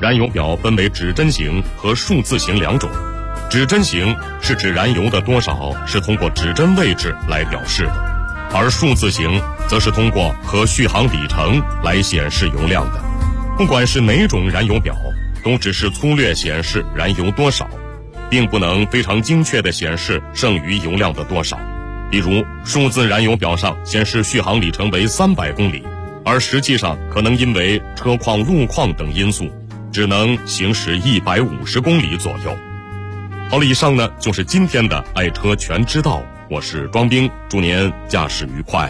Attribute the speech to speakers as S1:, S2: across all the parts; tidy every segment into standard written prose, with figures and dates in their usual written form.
S1: 燃油表分为指针型和数字型两种。指针型是指燃油的多少是通过指针位置来表示的，而数字型则是通过可续航里程来显示油量的。不管是哪种燃油表，都只是粗略显示燃油多少，并不能非常精确地显示剩余油量的多少。比如数字燃油表上显示续航里程为300公里，而实际上可能因为车况、路况等因素，只能行驶150公里左右。好了，以上呢就是今天的爱车全知道，我是庄兵，祝您驾驶愉快。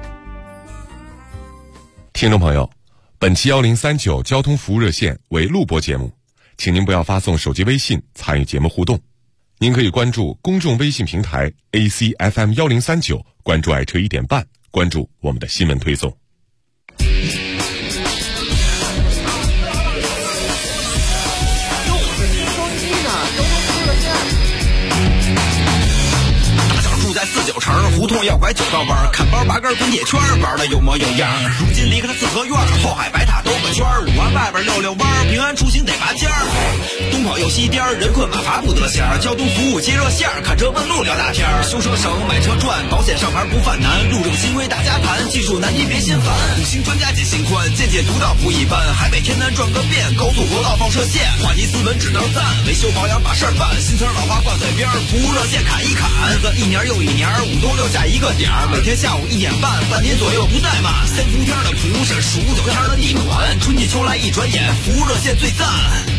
S2: 听众朋友，本期1039交通服务热线为录播节目，请您不要发送手机微信参与节目互动。您可以关注公众微信平台 ACFM1039，关注爱车1点半，关注我们的新闻推送。
S3: 49城胡同要拐9道弯，看包拔根滚铁圈，玩的有模有样。如今离开了四合院，后海白塔兜个圈，5环外边溜弯，平安出行得拔尖儿。东跑又西颠，人困马乏不得闲。交通服务接热线，看车问路聊大天。修车省，买车赚，保险上牌不犯难。路政新规大家谈，技术难题别心烦。5星专家解心宽，见解独到不一般。海北天南转个遍，高速国道放射线。话题斯文只能赞，维修保养把事儿办。新词老话挂嘴边，服务热线砍一砍。日子一年又一年，5都6下一个点儿，每天下午1点半，半年左右不怠慢。3伏天的蒲是数9天的地暖，春季秋来一转眼，服务热线最赞。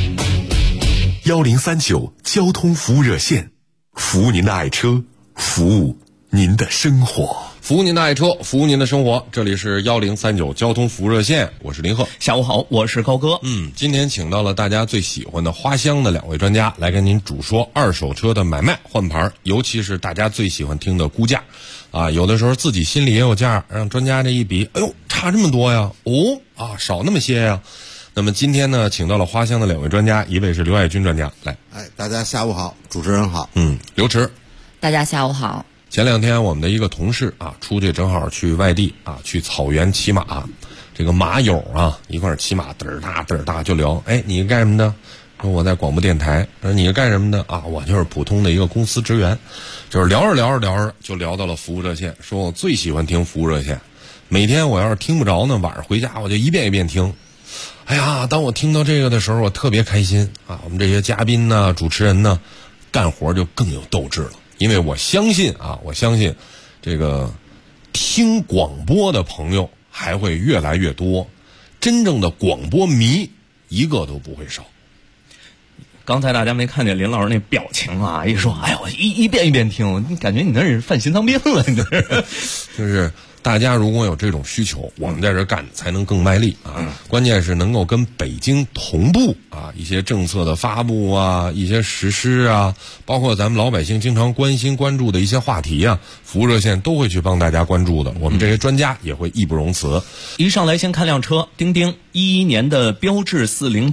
S2: 1039交通服务热线，服务您的爱车，服务您的生活。
S4: 服务您的爱车，服务您的生活。这里是1039交通服务热线，我是林鹤。
S5: 下午好，我是高哥。
S4: 今天请到了大家最喜欢的花乡的2位专家来跟您主说二手车的买卖换牌，尤其是大家最喜欢听的估价啊。有的时候自己心里也有价，让专家这一比，哎呦，差这么多呀，少那么些呀。那么今天呢，请到了花乡的2位专家，一位是刘爱军专家，来，
S6: 大家下午好，主持人好。
S4: 刘驰，
S7: 大家下午好。
S4: 前2天我们的一个同事啊，出去正好去外地啊，去草原骑马，这个马友啊一块儿骑马，嘚儿大就聊，你是干什么的？说我在广播电台。说你是干什么的啊？我就是普通的一个公司职员。就是聊着就聊到了服务热线，说我最喜欢听服务热线，每天我要是听不着呢，晚上回家我就一遍一遍听。哎呀，当我听到这个的时候，我特别开心啊！我们这些嘉宾呢、主持人呢，干活就更有斗志了。因为我相信这个听广播的朋友还会越来越多，真正的广播迷一个都不会少。
S5: 刚才大家没看见林老师那表情啊，一说，我一遍一遍听，你感觉你那是犯心脏病了，你这是。
S4: 就是大家如果有这种需求，我们在这干才能更卖力啊。关键是能够跟北京同步啊，一些政策的发布啊，一些实施啊，包括咱们老百姓经常关心关注的一些话题啊，服务热线都会去帮大家关注的。我们这些专家也会义不容辞。
S5: 一上来先看辆车，丁丁11年的标致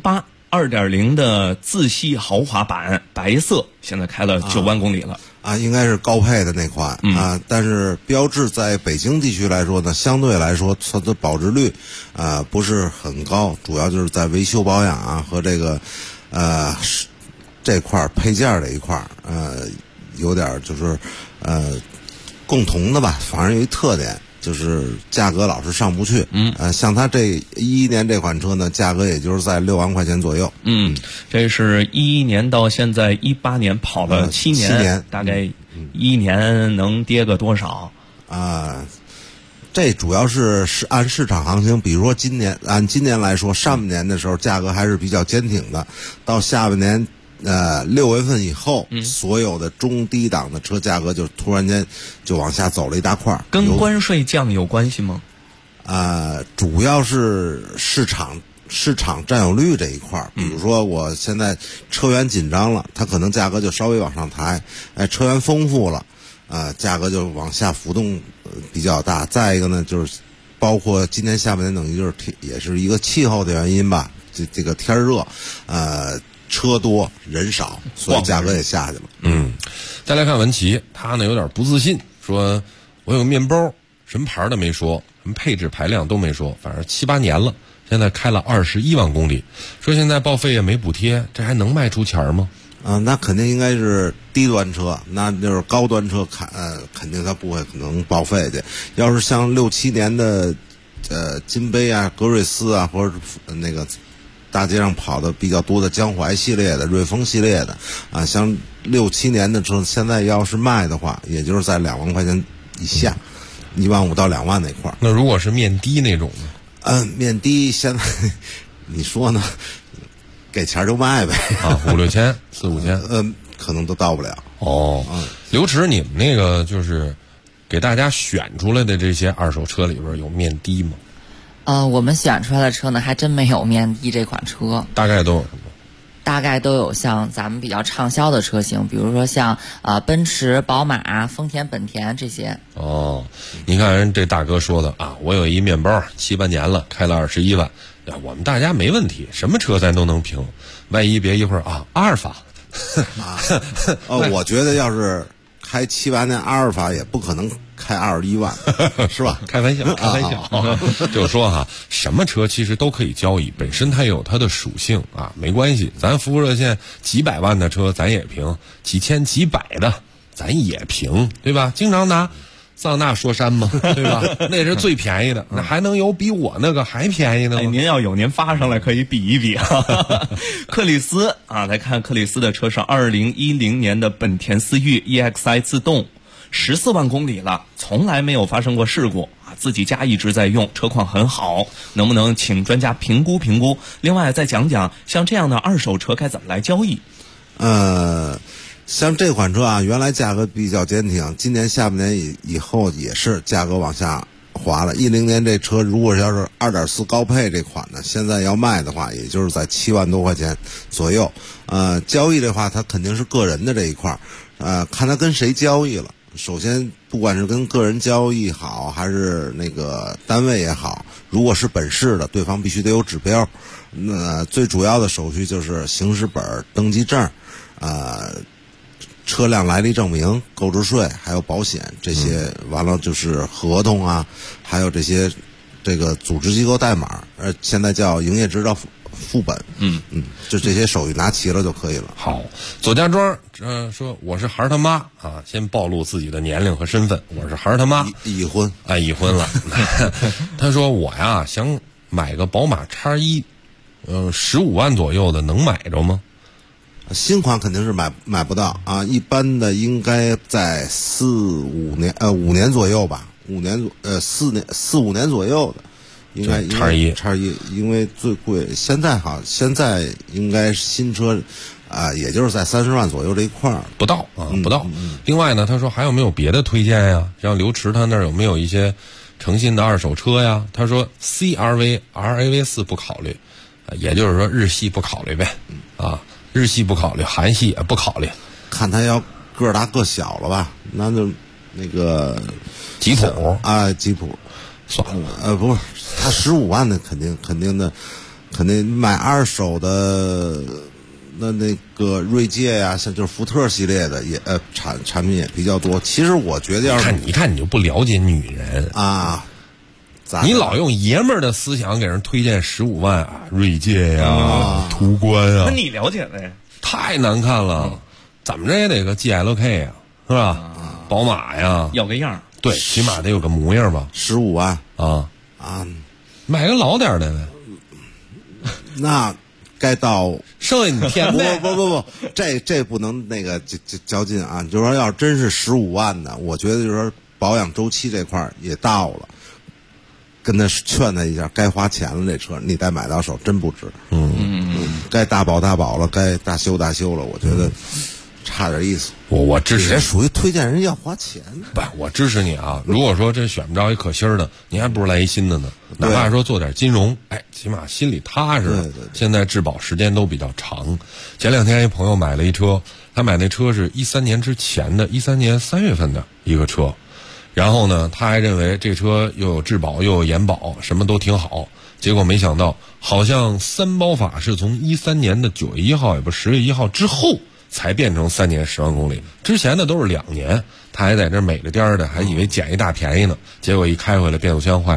S5: 408。2.0 的自吸豪华版，白色，现在开了9万公里了
S6: 应该是高配的那款但是标致在北京地区来说呢，相对来说它的保值率不是很高，主要就是在维修保养和这个这块配件这一块有点就是共同的吧，反正有一特点。就是价格老是上不去，像它这11年这款车呢，价格也就是在6万块钱左右。
S5: 这是11年到现在18年跑了7年，大概1年能跌个多少？
S6: 这主要是按市场行情，比如说按今年来说，上半年的时候价格还是比较坚挺的，到下半年。6月份以后，所有的中低档的车价格就突然间就往下走了一大块。
S5: 跟关税降有关系吗？
S6: 主要是市场占有率这一块。比如说我现在车源紧张了，它可能价格就稍微往上抬；车源丰富了，价格就往下浮动比较大。再一个呢，就是包括今年下半年等于就是也是一个气候的原因吧，这个天热，车多人少，所以价格也下去了。
S4: 再来看文琪，他呢有点不自信，说我有个面包，什么牌的没说，什么配置排量都没说，反正7、8年了， 现在开了21万公里，说现在报废也没补贴，这还能卖出钱吗？
S6: 那肯定应该是低端车，那就是高端车肯定它不会可能报废去。要是像6、7年的金杯啊、格瑞斯啊，或者那个大街上跑的比较多的江淮系列的、瑞风系列的啊，像6、7年的车，现在要是卖的话，也就是在2万块钱以下，15000到2万那块儿。
S4: 那如果是面的那种呢？
S6: 面的现在你说呢？给钱就卖呗
S4: 啊，5、6千、4、5千，
S6: 可能都到不了。
S4: 哦，刘驰，你们那个就是给大家选出来的这些二手车里边有面的吗？
S7: 我们选出来的车呢，还真没有面的这款车。
S4: 大概都有什么？
S7: 大概都有像咱们比较畅销的车型，比如说像奔驰、宝马、丰田、本田这些。
S4: 哦，你看人这大哥说的啊，我有一面包7、8年了，开了21万。我们大家没问题，什么车咱都能评，万一别一会儿啊，阿尔法。
S6: 我觉得要是开7、8年阿尔法，也不可能开21万，是吧？
S4: 开玩笑，开玩笑。就说哈，什么车其实都可以交易，本身它有它的属性啊，没关系。咱服务热线几百万的车咱也评，几千、几百的咱也评，对吧？经常拿桑塔纳说山嘛，对吧？那是最便宜的，那还能有比我那个还便宜的吗？
S5: 您要有，您发上来可以比一比啊。克里斯啊，来看克里斯的车是2010年的本田思域 EXI 自动，14万公里了，从来没有发生过事故啊，自己家一直在用，车况很好，能不能请专家评估评估？另外再讲讲像这样的二手车该怎么来交易？
S6: 像这款车啊，原来价格比较坚挺，今年下半年以后也是价格往下滑了。10年这车如果要是2.4高配这款呢，现在要卖的话，也就是在7万多块钱左右。交易的话，它肯定是个人的这一块看他跟谁交易了。首先，不管是跟个人交易好，还是那个单位也好，如果是本市的，对方必须得有指标。那最主要的手续就是行驶本、登记证，车辆来历证明、购置税，还有保险这些，完了就是合同啊，还有这个组织机构代码，现在叫营业执照副本，就这些手续拿齐了就可以了。
S4: 好，左家庄说我是孩儿他妈啊，先暴露自己的年龄和身份，我是孩儿他妈，
S6: 已婚，
S4: 已婚了。他说我呀想买个宝马X1， 15万左右的能买着吗？
S6: 新款肯定是买不到啊，一般的应该在5年左右吧，4年4、5年左右的，应该X1，因为最贵。现在应该新车也就是在30万左右这一块儿，
S4: 不到。另外呢，他说还有没有别的推荐呀？像刘驰他那儿有没有一些诚信的二手车呀？他说 CRV、RAV4 不考虑，也就是说日系不考虑呗，日系不考虑，韩系也不考虑，
S6: 看他要个大个小了吧？那就那个
S4: 吉普
S6: 吉普
S4: 算了，
S6: 不是，他15万的肯定买二手的，那个锐界呀，像就是福特系列的也产品也比较多。其实我觉得要是
S4: 你看你就不了解女人
S6: 啊。
S4: 你老用爷们儿的思想给人推荐15万锐界呀、途观啊，
S5: 那你了解呗？
S4: 太难看了，怎么着也得个 GLK 呀，是吧？宝马呀，
S5: 要个样，
S4: 对，起码得有个模样吧。
S6: 15万
S4: 买个老点的呗。
S6: 那该到
S4: 剩下你添呗。
S6: 不，这不能那个较劲啊！就是说，要真是15万的，我觉得就是说保养周期这块也到了。跟他劝他一下，该花钱了，这车你再买到手真不值。该大保了，该大修了，我觉得差点意思。
S4: 我支持，
S6: 也属于推荐人要花钱。
S4: 不，我支持你啊！如果说这选不着一可心儿的，你还不如来一新的呢。哪怕说做点金融，起码心里踏实。
S6: 对。
S4: 现在质保时间都比较长。前2天一朋友买了一车，他买那车是13年之前的，13年3月份的一个车。然后呢，他还认为这车又有质保又有延保，什么都挺好。结果没想到，好像3包法是从13年的9月1号，也不10月1号之后才变成3年10万公里。之前的都是2年，他还在这美了颠的，还以为捡一大便宜呢。结果一开回来，变速箱坏了，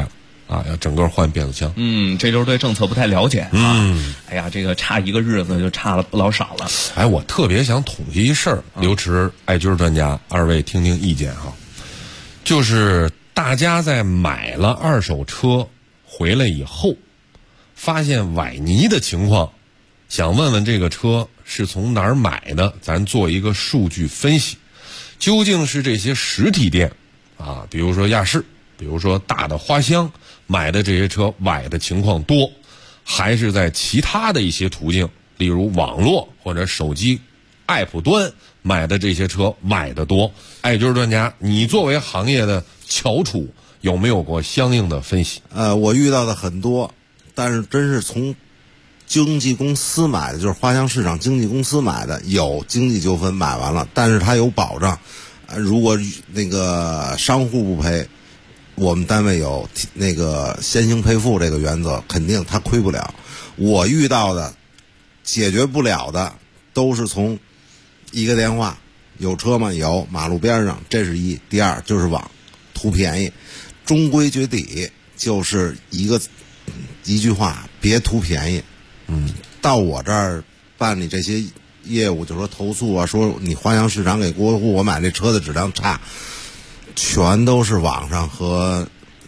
S4: 啊，要整个换变速箱。
S5: 这就是对政策不太了解啊。哎呀，这个差一个日子就差了不老少了。
S4: 哎，我特别想统计一事儿，刘驰爱军专家，二位听听意见哈。就是大家在买了二手车回来以后，发现崴泥的情况，想问问这个车是从哪儿买的，咱做一个数据分析，究竟是这些实体店啊，比如说亚市，比如说大的花乡买的这些车崴的情况多，还是在其他的一些途径，例如网络或者手机 app 端买的这些车崴的多？爱军专家，你作为行业的翘楚，有没有过相应的分析？
S6: 我遇到的很多，但是真是从经纪公司买的，就是花乡市场经纪公司买的，有经济纠纷买完了，但是他有保障。如果那个商户不赔，我们单位有那个先行赔付这个原则，肯定他亏不了。我遇到的解决不了的，都是从一个电话，有车吗？有，马路边上，这是一。第二就是网，图便宜，终归绝底就是一句话，别图便宜。到我这儿办理这些业务，就说投诉啊，说你花乡市场给过户，我买这车的质量差，全都是网上和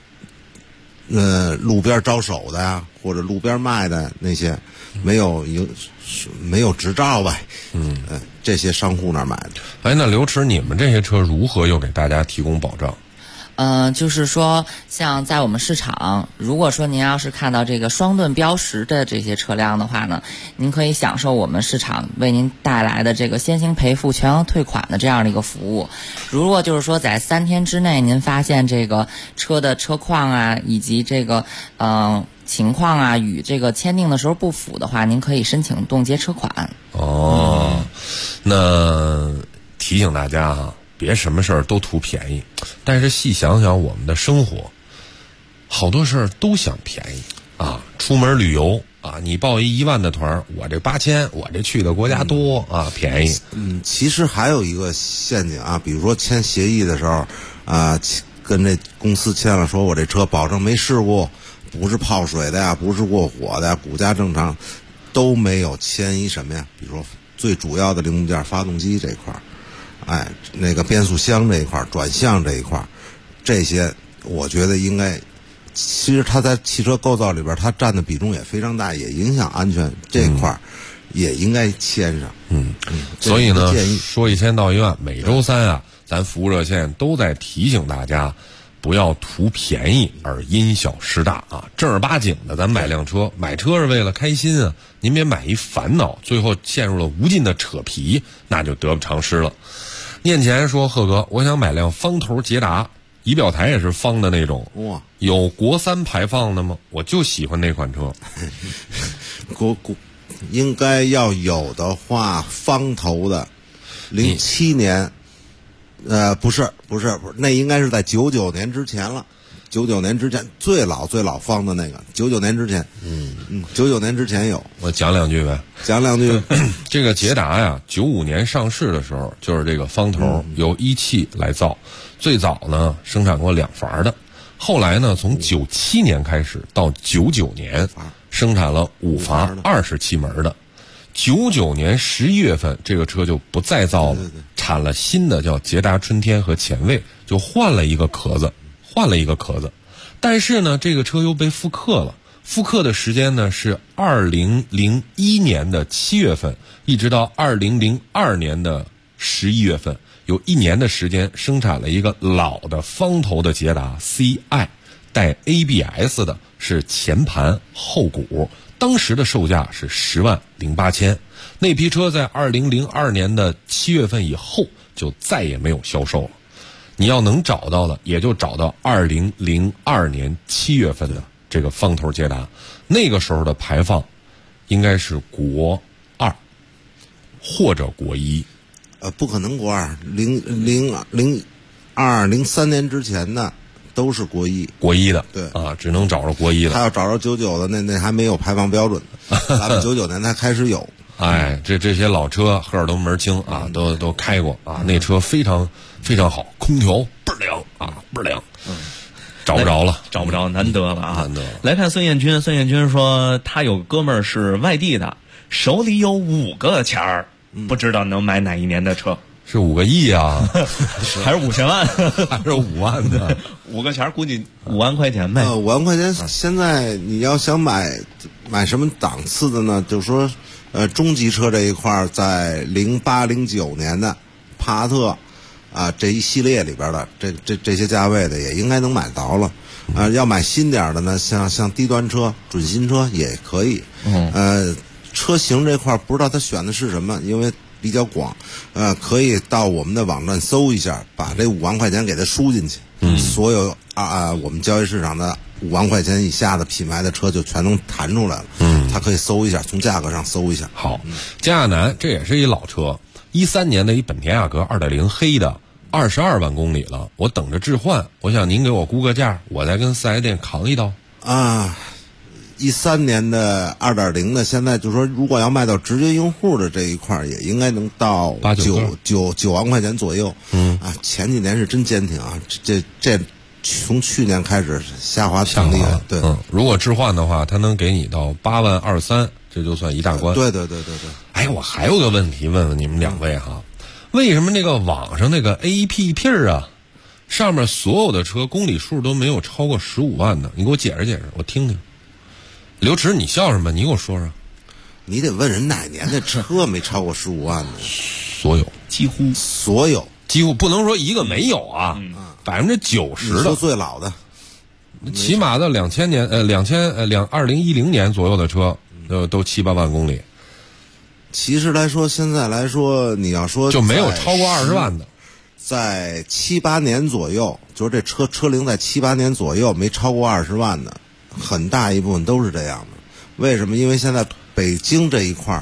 S6: 路边招手的呀，或者路边卖的那些没有执照呗，这些商户那儿买的。
S4: 哎，那刘驰，你们这些车如何又给大家提供保障？
S7: 就是说，像在我们市场，如果说您要是看到这个双盾标识的这些车辆的话呢，您可以享受我们市场为您带来的这个先行赔付、全额退款的这样的一个服务。如果就是说在3天之内，您发现这个车的车况啊，以及这个情况啊，与这个签订的时候不符的话，您可以申请冻结车款。
S4: 那提醒大家哈，别什么事儿都图便宜，但是细想想我们的生活，好多事儿都想便宜啊。出门旅游啊，你报1万的团，我这8000，我这去的国家多啊，便宜。
S6: 其实还有一个陷阱啊，比如说签协议的时候啊，跟这公司签了，说我这车保证没事故，不是泡水的呀，不是过火的呀，骨架正常，都没有签一什么呀？比如说最主要的零部件，发动机这块儿，那个变速箱这一块儿，转向这一块儿，这些我觉得应该，其实它在汽车构造里边，它占的比重也非常大，也影响安全这一块儿，也应该签上。
S4: 所以呢，说1000道1万，每周3啊，咱服务热线都在提醒大家，不要图便宜而因小失大啊！正儿八经的，咱买辆车，买车是为了开心啊，您别买一烦恼，最后陷入了无尽的扯皮，那就得不偿失了。念前说，贺哥，我想买辆方头捷达，仪表台也是方的那种，
S6: 哇，
S4: 有国3排放的吗？我就喜欢那款车。
S6: 应该要有的话，方头的，07年，不是，那应该是在99年之前了。99年之前最老方的那个，99年之前，99年之前有。
S4: 我讲两句呗。
S6: 讲两句。
S4: 这个捷达呀，95年上市的时候，就是这个方头由一汽来造，最早呢生产过2阀的，后来呢从97年开始到99年生产了5阀27门的。99年11月份，这个车就不再造了，产了新的叫捷达春天和前卫，就换了一个壳子。但是呢，这个车又被复刻了。复刻的时间呢是2001年的7月份，一直到2002年的11月份，有1年的时间生产了一个老的方头的捷达 CI， 带 ABS 的，是前盘后鼓，当时的售价是10.08万。那批车在2002年的7月份以后就再也没有销售了。你要能找到的，也就找到2002年7月份的这个方头捷达，那个时候的排放应该是国2或者国1。
S6: 不可能国2，02、03年之前的都是国1
S4: 的。对啊，只能找着国1的。
S6: 他要找着99的，那还没有排放标准的，咱们99年才开始有。
S4: 这些老车赫尔登门清啊，都开过啊，那车非常非常好，空调倍儿凉啊，倍儿凉。 找不着了，
S5: 找不着，难得了啊！
S4: 难得了。
S5: 来看孙彦军，孙彦军说他有哥们儿是外地的，手里有5个钱儿，不知道能买哪一年的车。
S4: 是5个亿啊，
S5: 还是5000万，
S4: 还是5万的
S5: ？5个钱估计5万块钱呗。
S6: 5万块钱，现在你要想买什么档次的呢？就是说，中级车这一块儿，在08、09年的帕萨特啊这一系列里边的这些价位的，也应该能买到了。要买新点的呢，像低端车、准新车也可以。车型这块儿不知道他选的是什么，因为比较广，可以到我们的网站搜一下，把这5万块钱给它输进去，所有我们交易市场的5万块钱以下的品牌的车就全能弹出来了。他可以搜一下，从价格上搜一下。
S4: 好，嘉亚楠这也是一老车，13年的一本田雅阁2.0黑的，22万公里了，我等着置换，我想您给我估个价，我再跟4S店扛一刀。
S6: 13年的2.0的，现在就说如果要卖到直接用户的这一块儿，也应该能到9万块钱左右。前几年是真坚挺啊，这从去年开始下滑挺厉害。对，
S4: 如果置换的话，它能给你到8万23，这就算一大关。
S6: 对。
S4: 哎，我还有个问题问问你们2位哈，为什么那个网上那个 APP 啊，上面所有的车公里数都没有超过15万的？你给我解释解释，我听听。刘驰，你笑什么？你给我说说。
S6: 你得问人哪年的车没超过15万的？
S4: 所有，
S5: 几乎
S6: 所有，
S4: 几乎不能说一个没有啊，90%的。
S6: 你说最老的，
S4: 起码到2010年左右的车，都7、8万公里。
S6: 其实来说，现在来说，你要说
S4: 就没有超过20万的，
S6: 在7、8年左右，就是这车龄在7、8年左右没超过20万的。很大一部分都是这样的，为什么？因为现在北京这一块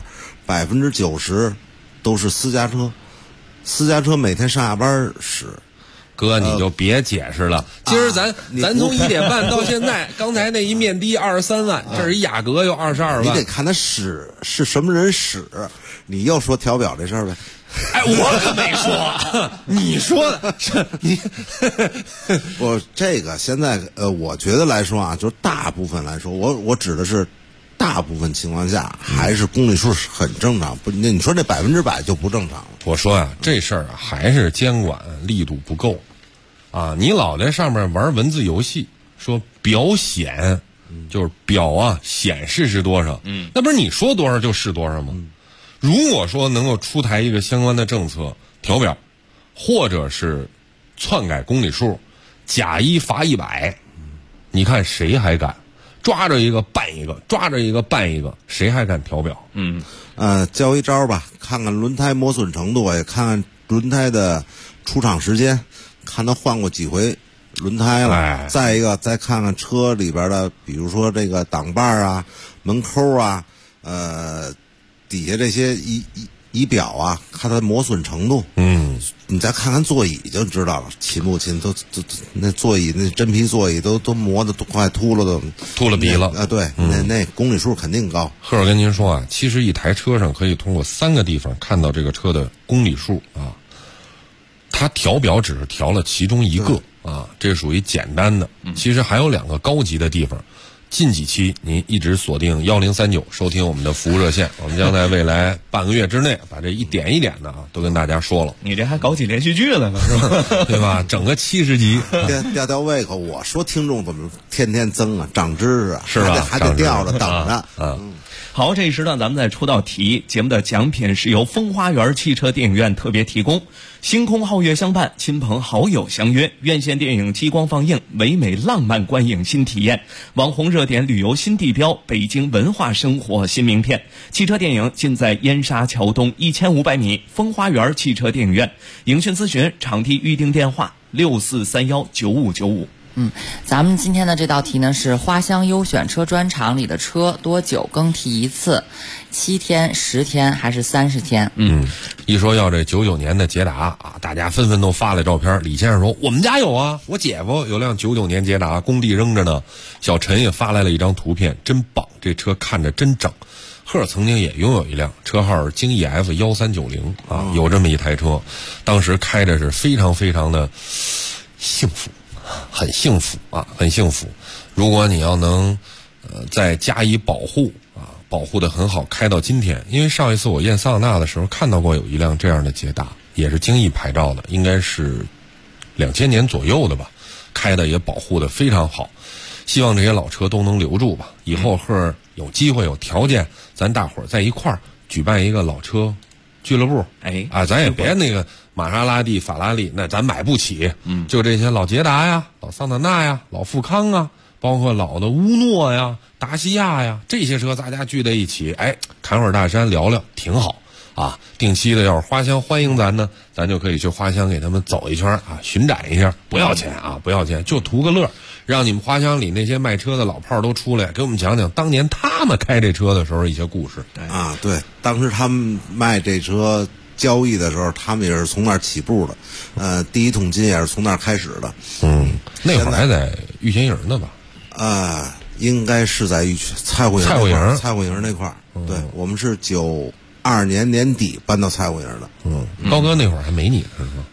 S6: 90%都是私家车，私家车每天上下班使。
S4: 哥，你就别解释了。今儿咱从1点半到现在，刚才那一面的23万，这是一雅阁又22万。
S6: 你得看他使是什么人使，你又说调表这事儿呗。
S4: 哎，我可没说，你说的是你。
S6: 我这个现在我觉得来说啊，就是大部分来说，我指的是大部分情况下还是公里数很正常。不，那你说这100%就不正常了。
S4: 我说呀，这事儿还是监管力度不够啊！你老在上面玩文字游戏，说表显，就是表啊显示是多少，那不是你说多少就是多少吗？如果说能够出台一个相关的政策调表，或者是篡改公里数，假1罚100，你看谁还敢？抓着一个办一个，抓着一个办一个，谁还敢调表？
S6: 教一招吧，看看轮胎磨损程度，也看看轮胎的出厂时间，看他换过几回轮胎了。再一个，再看看车里边的，比如说这个挡把啊、门扣啊，底下这些仪表啊，看它磨损程度。你再看看座椅就知道了，勤不勤？都那座椅那真皮座椅都磨得都快秃了，都
S4: 秃了鼻了。
S6: 对，那公里数肯定高。
S4: 赫尔跟您说啊，其实一台车上可以通过3个地方看到这个车的公里数啊。它调表只是调了其中一个啊，这属于简单的。其实还有2个高级的地方。近几期您一直锁定1039收听我们的服务热线，我们将在未来半个月之内把这一点一点的啊都跟大家说了。
S5: 你这还搞起连续剧来了是吧？
S4: 对吧？整个70集，
S6: 吊胃口。我说听众怎么天天增啊，长知识啊，
S4: 是吧？
S6: 还得吊着等着。
S5: 好，这一时段咱们再出道题，节目的奖品是由风花园汽车电影院特别提供。星空皓月相伴，亲朋好友相约，院线电影激光放映，唯美浪漫观影新体验，网红热点旅游新地标，北京文化生活新名片。汽车电影尽在燕莎桥东1500米风花园汽车电影院。影讯咨询场地预订电话64319595。
S7: 咱们今天的这道题呢是花乡优选车专场里的车多久更替一次？7天、10天还是30天？
S4: 一说要这99年的捷达啊，大家纷纷都发来照片。李先生说我们家有啊，我姐夫有辆99年捷达，工地扔着呢。小陈也发来了一张图片，真棒，这车看着真整。赫曾经也拥有一辆，车号京 EF1390啊，有这么一台车，当时开着是非常非常的幸福。 很幸福啊，很幸福。如果你要能再加以保护啊，保护得很好，开到今天。因为上一次我验桑塔纳的时候看到过有一辆这样的捷达，也是京 E 牌照的，应该是2000年左右的吧，开的也保护得非常好。希望这些老车都能留住吧，以后或有机会有条件，咱大伙儿在一块儿举办一个老车俱乐部。咱也别那个玛莎拉蒂、法拉利，那咱买不起。就这些老捷达呀、老桑塔纳呀、老富康啊，包括老的乌诺呀、达西亚呀，这些车大家聚在一起，侃会儿大山聊聊，挺好啊。定期的要是花乡欢迎咱呢，咱就可以去花乡给他们走一圈啊，巡展一下，不要钱啊，不要钱，就图个乐。让你们花乡里那些卖车的老炮儿都出来给我们讲讲当年他们开这车的时候一些故事。
S6: 对，当时他们卖这车交易的时候，他们也是从那儿起步的，第一桶金也是从那儿开始的。
S4: 那会儿还在玉泉营呢吧？
S6: 应该是在蔡户营那块儿。对，我们是92年年底搬到蔡户营的。
S4: 高哥那会儿还没你是吗？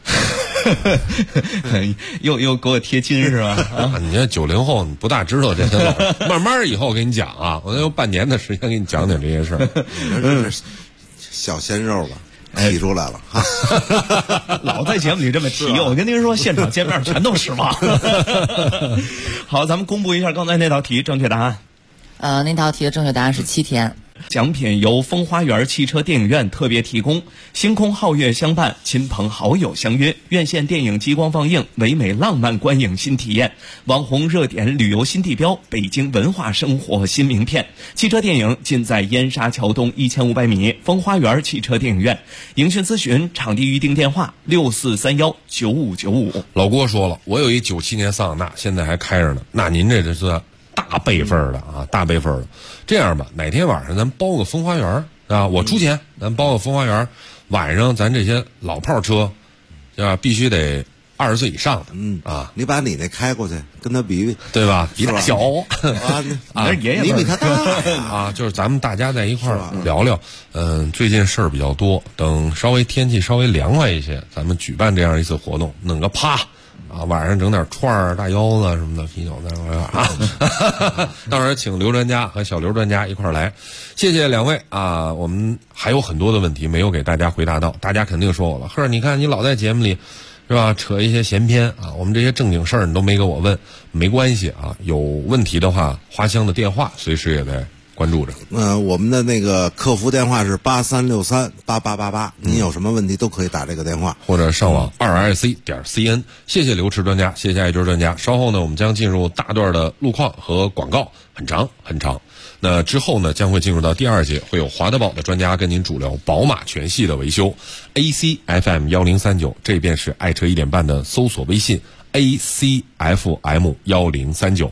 S5: 又给我贴金是吧？
S4: 你这90后你不大知道这些老，慢慢以后给你讲啊，我用半年的时间给你讲讲这些事儿。
S6: 小鲜肉吧，提出来了哈。
S5: 老在节目里这么提，我跟您说，现场见面全都失望。好，咱们公布一下刚才那道题正确答案。
S7: 那道题的正确答案是7天。
S5: 奖品由风花园汽车电影院特别提供，星空皓月相伴，亲朋好友相约，院线电影激光放映，唯美浪漫观影新体验，网红热点旅游新地标，北京文化生活新名片。汽车电影尽在燕莎桥东1500米风花园汽车电影院。营讯咨询场地预订电话64319595。
S4: 老郭说了，我有一97年桑塔纳，现在还开着呢。那您这是大辈分的啊，大辈分的。这样吧，哪天晚上咱包个风花园啊，我出钱，咱包个风花园，晚上咱这些老炮车，必须得20岁以上的。
S6: 你把你那开过去，跟他比比，
S4: 对吧？比他小
S6: 你比他大
S4: 啊，就是咱们大家在一块儿聊聊。最近事儿比较多，等稍微天气稍微凉快一些，咱们举办这样一次活动，弄个趴。晚上整点串儿、大腰子什么的，啤酒在那块啊。到时候请刘专家和小刘专家一块儿来，谢谢两位啊。我们还有很多的问题没有给大家回答到，大家肯定说我了，呵，你看你老在节目里是吧，扯一些闲篇啊，我们这些正经事儿你都没给我问，没关系啊，有问题的话，花乡的电话随时也在关注着。
S6: 我们的那个客服电话是83638888，您有什么问题都可以打这个电话，
S4: 或者上网2RC.cn。谢谢刘驰专家，谢谢艾军专家。稍后呢，我们将进入大段的路况和广告，很长很长。那之后呢，将会进入到第2节，会有华德宝的专家跟您主聊宝马全系的维修。ACFM 1039，这便是爱车1点半的搜索微信 ACFM 1039。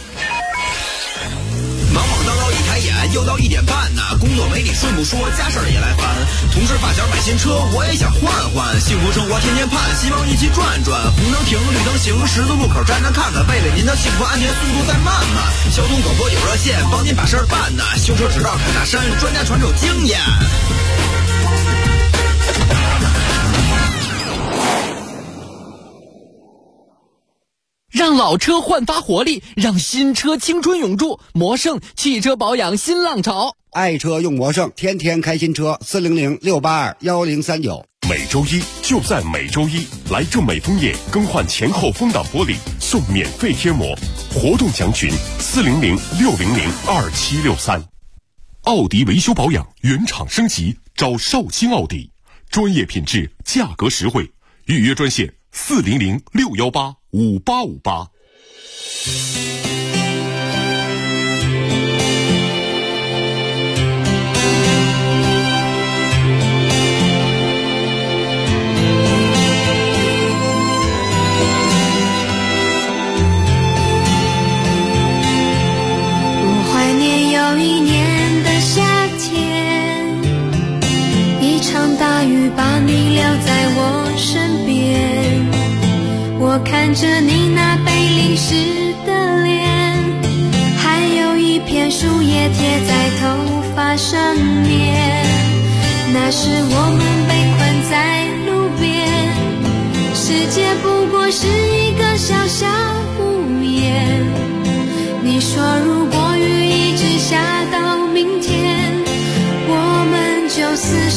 S3: 又到1点半呢，工作没你顺不说，家事儿也来烦。同事发小买新车，我也想换换，幸福生活天天盼，希望一起转转。红灯停，绿灯行，十字路口站站看看，为了您的幸福安全，速度再慢慢。交通广播有热线，帮您把事儿办呢。修车只道砍大山，专家传授经验。
S8: 让老车焕发活力，让新车青春永驻。魔胜汽车保养新浪潮，
S9: 爱车用魔胜，天天开新车。400-682-1039。
S10: 每周一就在每周一，来正美枫叶更换前后风挡玻璃，送免费贴膜。活动详询400-600-2763。奥迪维修保养原厂升级，找绍兴奥迪，专业品质，价格实惠。预约专线400-618-5858。
S11: 我怀念有一年的夏天，一场大雨把你留在我身边，我看着你那被淋湿的脸，还有一片树叶贴在头发上面，那时我们被困在路边，世界不过是一个小小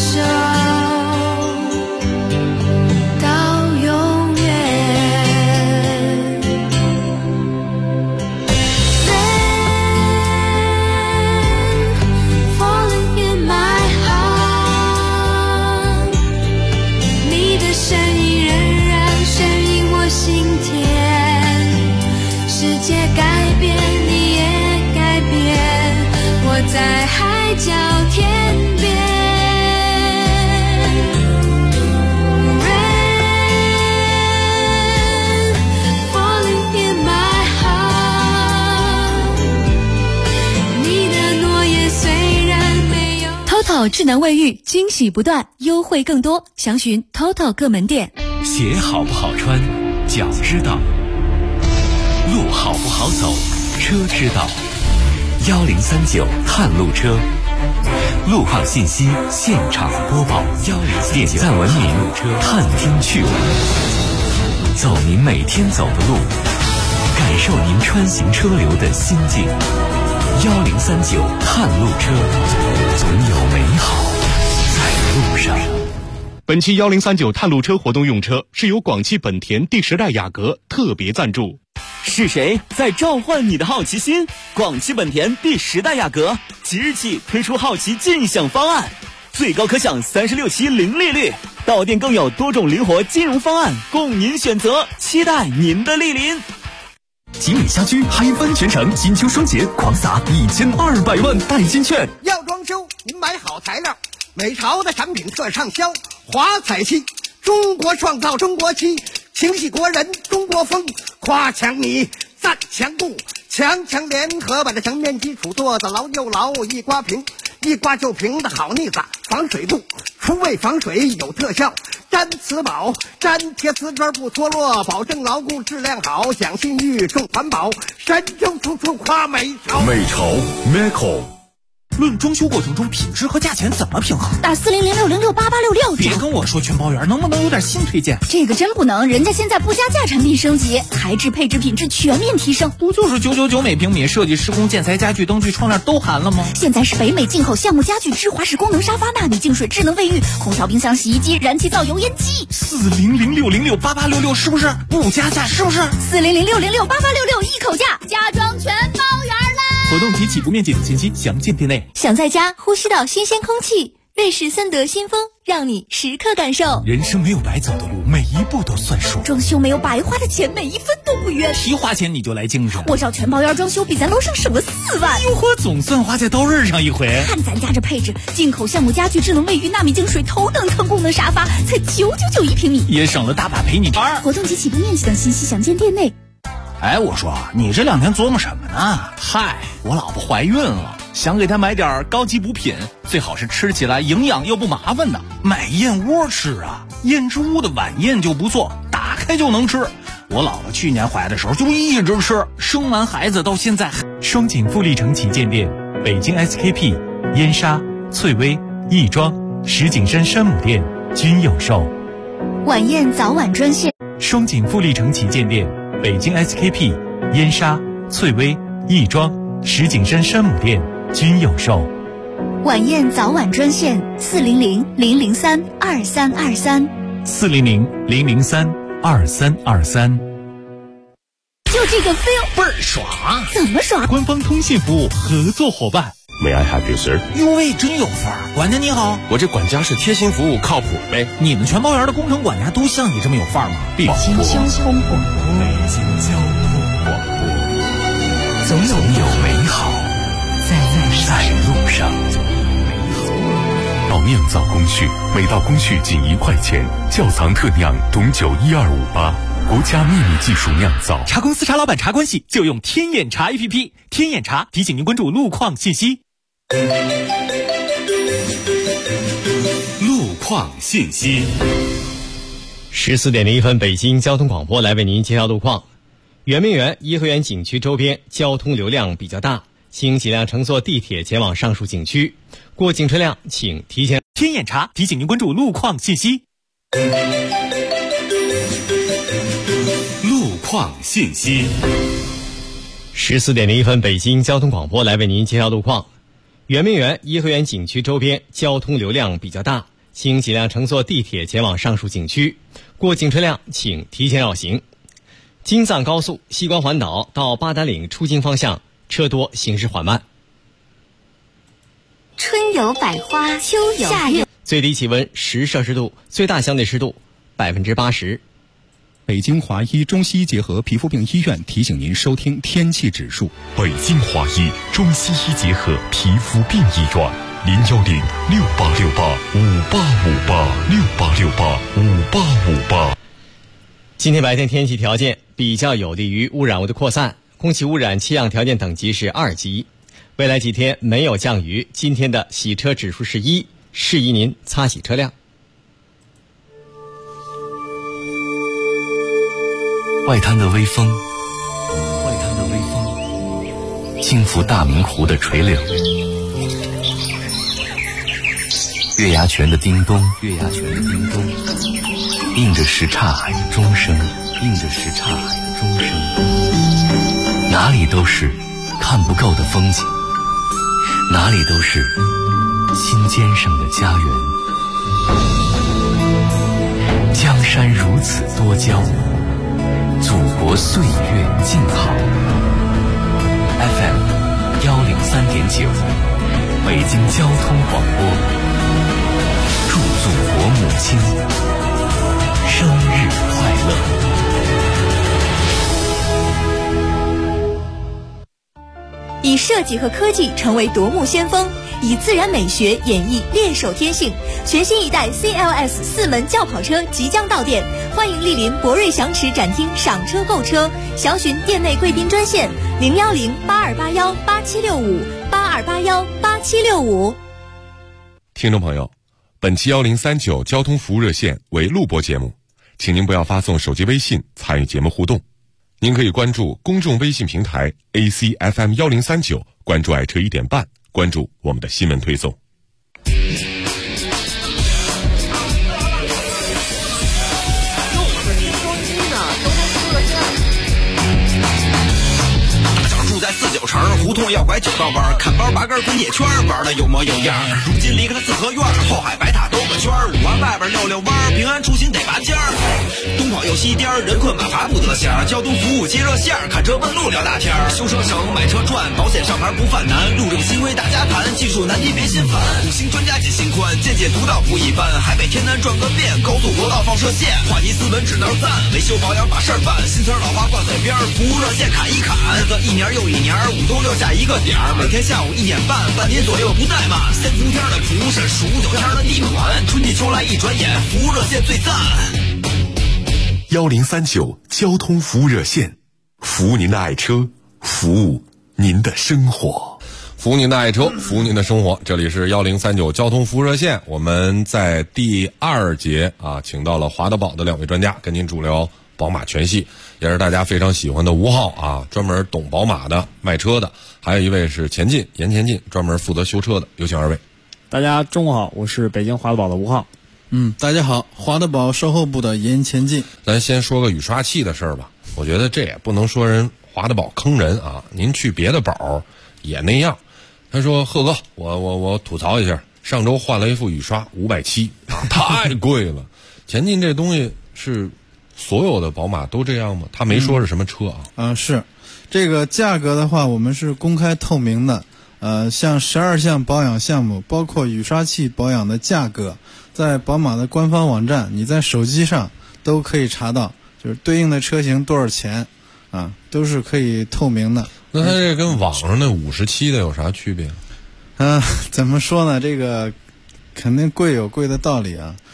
S11: 手到永远。Rain falling in my heart， 你的声音仍然声音我心田。世界改变，你也改变，我在海角天边。
S12: TOTO 智能卫浴惊喜不断，优惠更多，详询 TOTO 各门店。
S13: 鞋好不好穿，脚知道；路好不好走，车知道。1039探路车，路况信息现场播报，点赞文明探听趣闻，走您每天走的路，感受您穿行车流的心境。1039探路车，总有美好在路上。
S10: 本期1039探路车活动用车是由广汽本田第10代雅阁特别赞助。
S14: 是谁在召唤你的好奇心？广汽本田第10代雅阁即日起推出好奇尽享方案，最高可享36期零利率，到店更有多种灵活金融方案供您选择，期待您的莅临。
S13: 吉米家居嗨翻全城，金秋双节狂撒1200万代金券。
S9: 要装修，您买好材料，美潮的产品特畅销，华彩漆，中国创造中国漆，情系国人中国风，夸强米，赞强固，强强联合把这墙面基础做得牢又牢，一刮平，一刮就平的好腻子，防水度，除味防水有特效，粘瓷宝，粘贴瓷砖不脱落，保证牢固质量好，讲信誉重环保，神州处处夸美潮。
S10: 美潮 Meco。
S15: 论装修过程中品质和价钱怎么平衡？
S12: 打4006068866。
S15: 别跟我说全包圆，能不能有点新推荐？
S12: 这个真不能，人家现在不加价产品升级，材质配置品质全面提升。
S15: 不就是999每平米，设计施工建材家具灯具窗帘都含了吗？
S12: 现在是北美进口橡木家具、芝华士功能沙发、纳米净水智能卫浴、空调、冰箱、洗衣机、燃气灶、油烟机。
S15: 4006068866是不是不加价？是不是
S12: 4006068866一口价，家装全包圆啦！
S15: 活动及起步面积等信息详见店内。
S12: 想在家呼吸到新鲜空气，瑞士森德新风让你时刻感受。
S15: 人生没有白走的路，每一步都算数。
S12: 装修没有白花的钱，每一分都不冤。
S15: 提花钱你就来精神，
S12: 我找全包圆装修比咱楼上省了4万。
S15: 哟呵，总算花在刀刃上一回。
S12: 看咱家这配置，进口橡木家具、智能卫浴、纳米净水、头等舱功能沙发，才999一平米，
S15: 也省了大把陪你玩。
S12: 活动及起步面积等信息详见店内。
S15: 哎，我说你这2天琢磨什么呢？嗨，我老婆怀孕了，想给她买点高级补品，最好是吃起来营养又不麻烦的。买燕窝吃啊，燕之屋的晚宴就不错，打开就能吃。我老婆去年怀的时候就一直吃，生完孩子到现在。
S16: 双井富力城旗舰店、北京 SKP、燕莎、翠微、亦庄、石景山山姆店均有售。
S12: 晚宴早晚专线。
S16: 双井富力城旗舰店、北京 SKP、燕莎、翠微、亦庄、石景山山姆店均有售。
S12: 晚宴早晚专线400-003-2323。
S16: 400-003-2323。
S12: 就这个 feel
S15: 倍儿爽！
S12: 怎么爽？
S16: 官方通信服务合作伙伴。
S10: May I help you, sir？
S15: 哟喂，真有范儿！管家你好，
S4: 我这管家是贴心服务，靠谱呗。
S15: 你们全包园的工程管家都像你这么有范儿吗？
S12: 北京交通广播，
S16: 北京交通广播，
S13: 总有美好在路上。
S10: 老酿造工序，每道工序仅1块钱，窖藏特酿董酒12588，国家秘密技术酿造。
S16: 茶公司茶老板茶关系就用天眼茶 APP， 天眼茶提醒您关注路况信息。
S10: 路况信息。
S17: 14点01分，北京交通广播来为您介绍路况。圆明园、颐和园景区周边交通流量比较大，请尽量乘坐地铁前往上述景区。过境车辆请提前。
S16: 天眼查提醒您关注路况信息。
S10: 路况信息。
S17: 14点01分，北京交通广播来为您介绍路况。圆明园、颐和园景区周边交通流量比较大， 请尽量乘坐地铁前往上述景区，过境车辆请提前绕行。京藏高速西关环岛到八达岭出京方向车多，行驶缓慢。
S12: 春有百花，秋有夏有。
S17: 最低气温10摄氏度，最大相对湿度80%。
S18: 北京华医中西医结合皮肤病医院提醒您收听天气指数。
S10: 北京华医中西医结合皮肤病医院，0106868585858
S17: 今天白天天气条件比较有利于污染物的扩散，空气污染气象条件等级是2级。未来几天没有降雨，今天的洗车指数是1，适宜您擦洗车辆。
S13: 外滩的微风，轻拂大明湖的垂柳，月牙泉的叮咚，映着什刹海的钟声，哪里都是看不够的风景，哪里都是心尖上的家园。江山如此多娇，祖国岁月静好。FM 103.9，北京交通广播，祝祖国母亲生日快乐。
S12: 以设计和科技成为夺目先锋，以自然美学演绎猎手天性。全新一代 CLS 4门轿跑车即将到店，欢迎莅临博瑞祥驰展厅赏车购车，详询店内贵宾专线010-8281-8765，8281-8765。
S2: 听众朋友，本期1039交通服务热线为录播节目，请您不要发送手机微信参与节目互动。您可以关注公众微信平台 ACFM 1039，关注爱车1点半，关注我们的新闻推送。
S3: 住在49城，胡同要拐9道弯，看包拔根滚铁圈，玩的有模有样。如今离开了四合院，后海白塔兜个圈，5环外边溜溜弯，平安出行得拔尖儿。东跑右西颠，人困马乏不得闲，交通服务接热线，看车问路聊大天。修车省，买车赚，保险上牌不犯难，路政新规大家谈，技术难题别心烦。5星专家解心宽，见解独到不一般，海北天南转个遍，高速国道放射线，话题斯文只能赞，维修保养把事儿办，新词老话挂嘴边，服务热线砍一砍，日子一年又一年，5都6下一个点儿，每天下午1点半，半年左右不怠慢。3伏天的蒲是数9天的地暖，春季秋来一转眼，服务热线最赞。
S10: 1039交通服务热线，服务您的爱车，服务您的生活。
S4: 服务您的爱车，服务您的生活。这里是1039交通服务热线，我们在第2节请到了华德宝的2位专家，跟您主聊宝马全系，也是大家非常喜欢的吴昊专门懂宝马的卖车的，还有一位是严前进，专门负责修车的。有请2位。
S19: 大家中午好，我是北京华德宝的吴昊。
S20: 大家好，华德宝售后部的严前进。
S4: 咱先说个雨刷器的事儿吧，我觉得这也不能说人华德宝坑人啊，您去别的宝也那样。他说贺哥，我吐槽一下，上周换了一副雨刷570太贵了。前进这东西是所有的宝马都这样吗？他没说是什么车
S20: 是这个价格的话，我们是公开透明的。像12项保养项目，包括雨刷器保养的价格，在宝马的官方网站，你在手机上都可以查到，就是对应的车型多少钱都是可以透明的。
S4: 那它这跟网上那57的有啥区别？
S20: 怎么说呢？这个肯定贵有贵的道理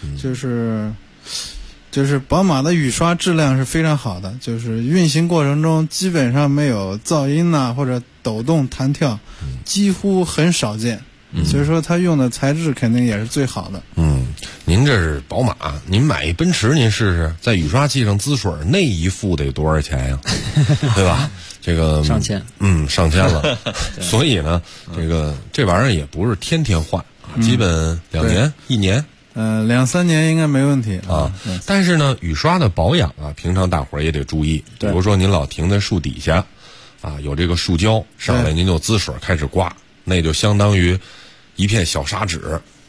S20: 就是宝马的雨刷质量是非常好的，就是运行过程中基本上没有噪音或者抖动弹跳，几乎很少见。所以说它用的材质肯定也是最好的。
S4: 您这是宝马，您买一奔驰您试试，在雨刷器上滋水那一副得多少钱呀？对吧？这个
S19: 上千，
S4: 上千了。所以呢，这玩意儿也不是天天换，基本2年1年。
S20: 2-3年应该没问题
S4: 但是呢，雨刷的保养平常大伙儿也得注意。比如说您老停在树底下有这个树胶上来，您就滋水开始刮，那就相当于一片小砂纸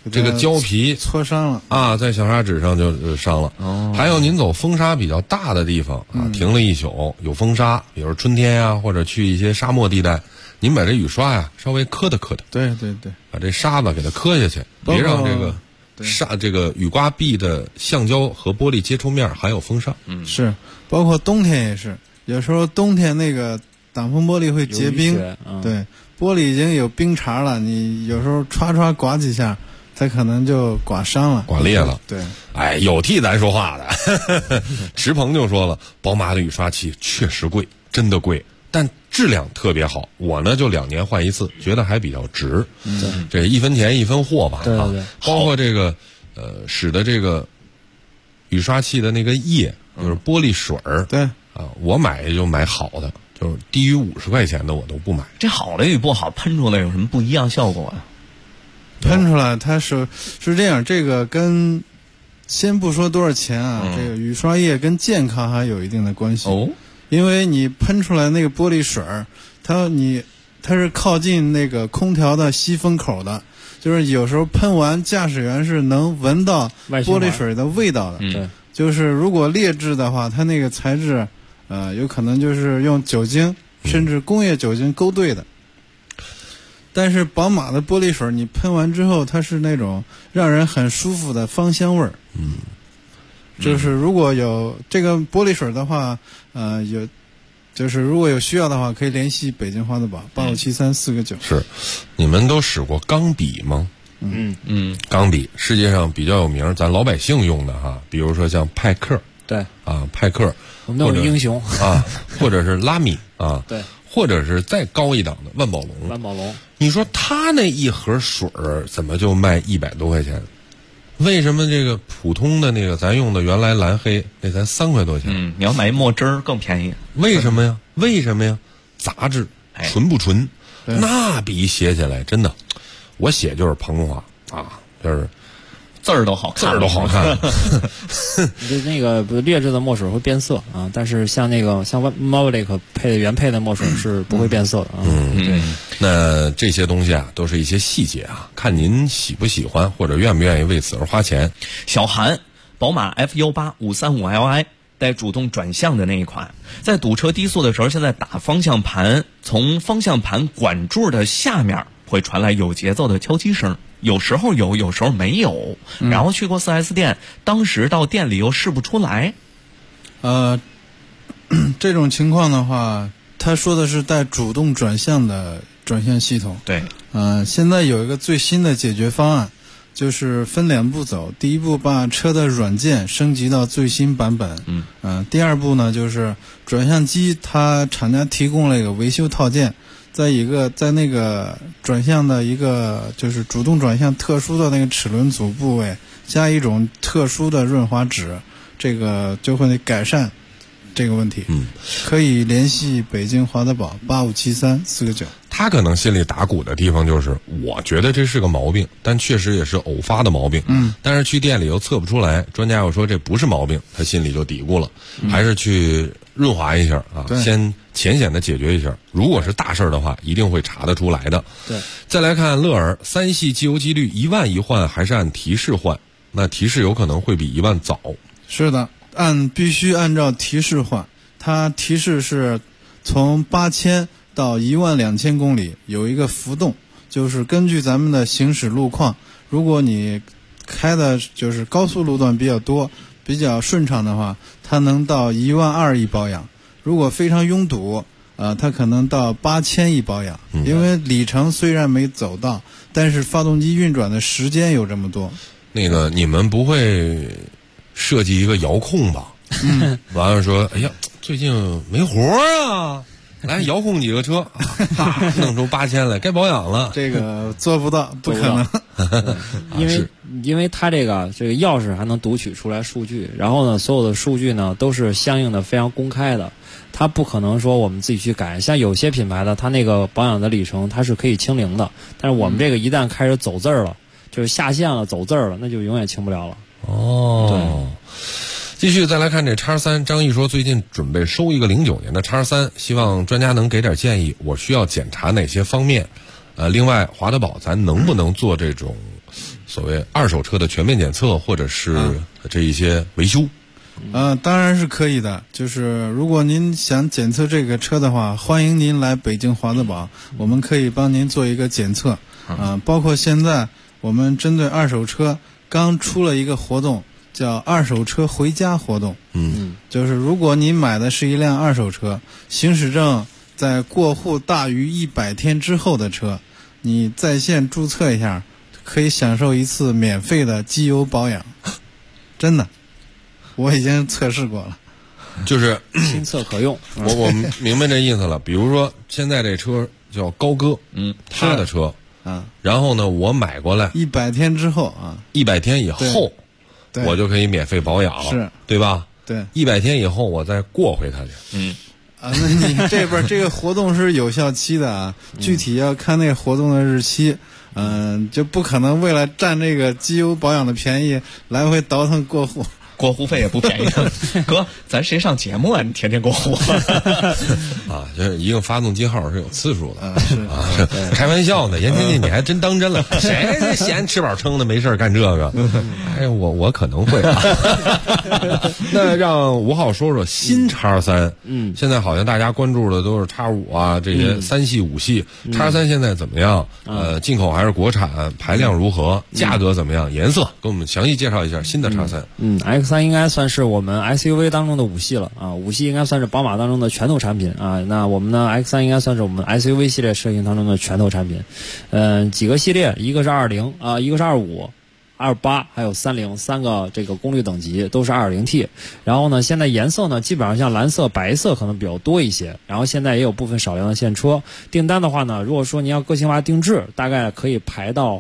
S4: 这个胶皮
S20: 挫伤了
S4: 啊，在小砂纸上就伤了。还有您走风沙比较大的地方啊，停了一宿，有风沙，比如春天呀，或者去一些沙漠地带，您把这雨刷呀稍微磕的，
S20: 对，
S4: 把这沙子给它磕下去，别让这个这个雨刮壁的橡胶和玻璃接触面含有风沙。
S20: 是，包括冬天也是，有时候冬天那个挡风玻璃会结冰，对，玻璃已经有冰碴了，你有时候歘刮几下，它可能就刮伤了，
S4: 刮裂了。
S20: 对，
S4: 哎，有替咱说话的，池鹏就说了，宝马的雨刷器确实贵，真的贵，但质量特别好。我呢就2年换一次，觉得还比较值。这一分钱一分货吧。
S19: 对，
S4: 包括这个使得这个雨刷器的那个液，就是玻璃水儿。
S20: 对
S4: 啊，我买就买好的，就是低于50块钱的我都不买。
S5: 这好的与不好喷出来有什么不一样效果啊？
S20: 喷出来它是这样，这个跟先不说多少钱啊，这个雨刷液跟健康还有一定的关系。因为你喷出来那个玻璃水儿，它是靠近那个空调的吸风口的，就是有时候喷完驾驶员是能闻到玻璃水的味道的。
S19: 对，
S20: 就是如果劣质的话，它那个材质有可能就是用酒精甚至工业酒精勾兑的。但是宝马的玻璃水你喷完之后，它是那种让人很舒服的芳香味儿。就是如果有这个玻璃水的话，就是如果有需要的话，可以联系北京华德宝857349。
S4: 是，你们都使过钢笔吗？钢笔世界上比较有名，咱老百姓用的哈，比如说像派克，
S19: 对
S4: 啊，派克，
S19: 我们都有英雄
S4: 啊，或者是拉米啊，
S19: 对，
S4: 或者是再高一档的万宝龙。你说他那一盒水怎么就卖100多块钱？为什么这个普通的那个咱用的原来蓝黑那才3块多钱？
S5: 你要买墨汁儿更便宜。
S4: 为什么呀？杂质纯不纯？那笔写起来真的，我写就是澎湃啊，就是
S5: 字儿都好看。
S19: 那个劣质的墨水会变色啊，但是像Mobilic 原配的墨水是不会变色的啊。
S4: 对。那这些东西啊，都是一些细节啊，看您喜不喜欢或者愿不愿意为此而花钱。
S5: 小韩，宝马 F18535Li 带主动转向的那一款，在堵车低速的时候，现在打方向盘，从方向盘管柱的下面会传来有节奏的敲击声。有时候有，有时候没有。然后去过 4S 店，当时到店里又试不出来。
S20: 这种情况的话，他说的是带主动转向的转向系统。
S5: 对。
S20: 现在有一个最新的解决方案，就是分2步走。第一步把车的软件升级到最新版本。第二步呢，就是转向机它厂家提供了一个维修套件。在那个转向的一个就是主动转向特殊的那个齿轮组部位加一种特殊的润滑脂，这个就会改善这个问题。可以联系北京华德宝857349。
S4: 他可能心里打鼓的地方就是，我觉得这是个毛病，但确实也是偶发的毛病。但是去店里又测不出来，专家又说这不是毛病，他心里就嘀咕了，还是去润滑一下啊，先浅显的解决一下。如果是大事的话，一定会查得出来的。
S19: 对。
S4: 再来看乐尔3系机油机滤1万一换，还是按提示换？那提示有可能会比1万早。
S20: 是的，必须按照提示换。它提示是从8000到12000公里有一个浮动，就是根据咱们的行驶路况，如果你开的就是高速路段比较多比较顺畅的话，它能到12000一保养。如果非常拥堵它可能到8000一保养。因为里程虽然没走到，但是发动机运转的时间有这么多。
S4: 那个你们不会设计一个遥控吧？完了说，哎呀，最近没活啊，来遥控几个车，弄出8000来，该保养了。
S20: 这个做不到，不可能。
S19: 因为它这个钥匙还能读取出来数据，然后呢，所有的数据呢都是相应的非常公开的，它不可能说我们自己去改。像有些品牌的，它那个保养的里程它是可以清零的，但是我们这个一旦开始走字儿了，就是下线了走字儿了，那就永远清不了了。
S4: 对。继续再来看这X3，张毅说最近准备收一个09年的X3，希望专家能给点建议，我需要检查哪些方面？另外华德宝咱能不能做这种所谓二手车的全面检测，或者是这一些维修？
S20: 当然是可以的。就是如果您想检测这个车的话，欢迎您来北京华德宝，我们可以帮您做一个检测。包括现在我们针对二手车刚出了一个活动，叫二手车回家活动。就是如果您买的是一辆二手车，行驶证在过户大于100天之后的车，你在线注册一下，可以享受一次免费的机油保养。真的，我已经测试过了，
S4: 就是
S19: 亲测可用。
S4: 我明白这意思了。比如说现在这车叫高哥，他的车然后呢我买过来
S20: 100天之后
S4: 100天以后我就可以免费保养，
S20: 是
S4: 对吧？
S20: 对
S4: ，100天以后我再过回他去。
S20: 那你这边这个活动是有效期的具体要看那个活动的日期。就不可能为了占这个机油保养的便宜来回倒腾过户。
S5: 过户费也不便宜哥，咱谁上节目啊？你天天过户
S4: 就是一个发动机号是有次数的开玩笑呢。严天进，你还真当真了？谁闲吃饱撑的没事干这个？哎，我可能会那让5号说说新X3。现在好像大家关注的都是X5啊，这些3系5系。X3现在怎么样？进口还是国产？排量如何？价格怎么样？颜色？给我们详细介绍一下新的X3。
S19: X3应该算是我们 SUV 当中的5系了5系应该算是宝马当中的拳头产品那我们呢 X3 应该算是我们 SUV 系列车型当中的拳头产品。几个系列，一个是20一个是25、28还有30，三个这个功率等级都是 2.0T。然后呢，现在颜色呢基本上像蓝色、白色可能比较多一些。然后现在也有部分少量的现车。订单的话呢，如果说您要个性化定制，大概可以排到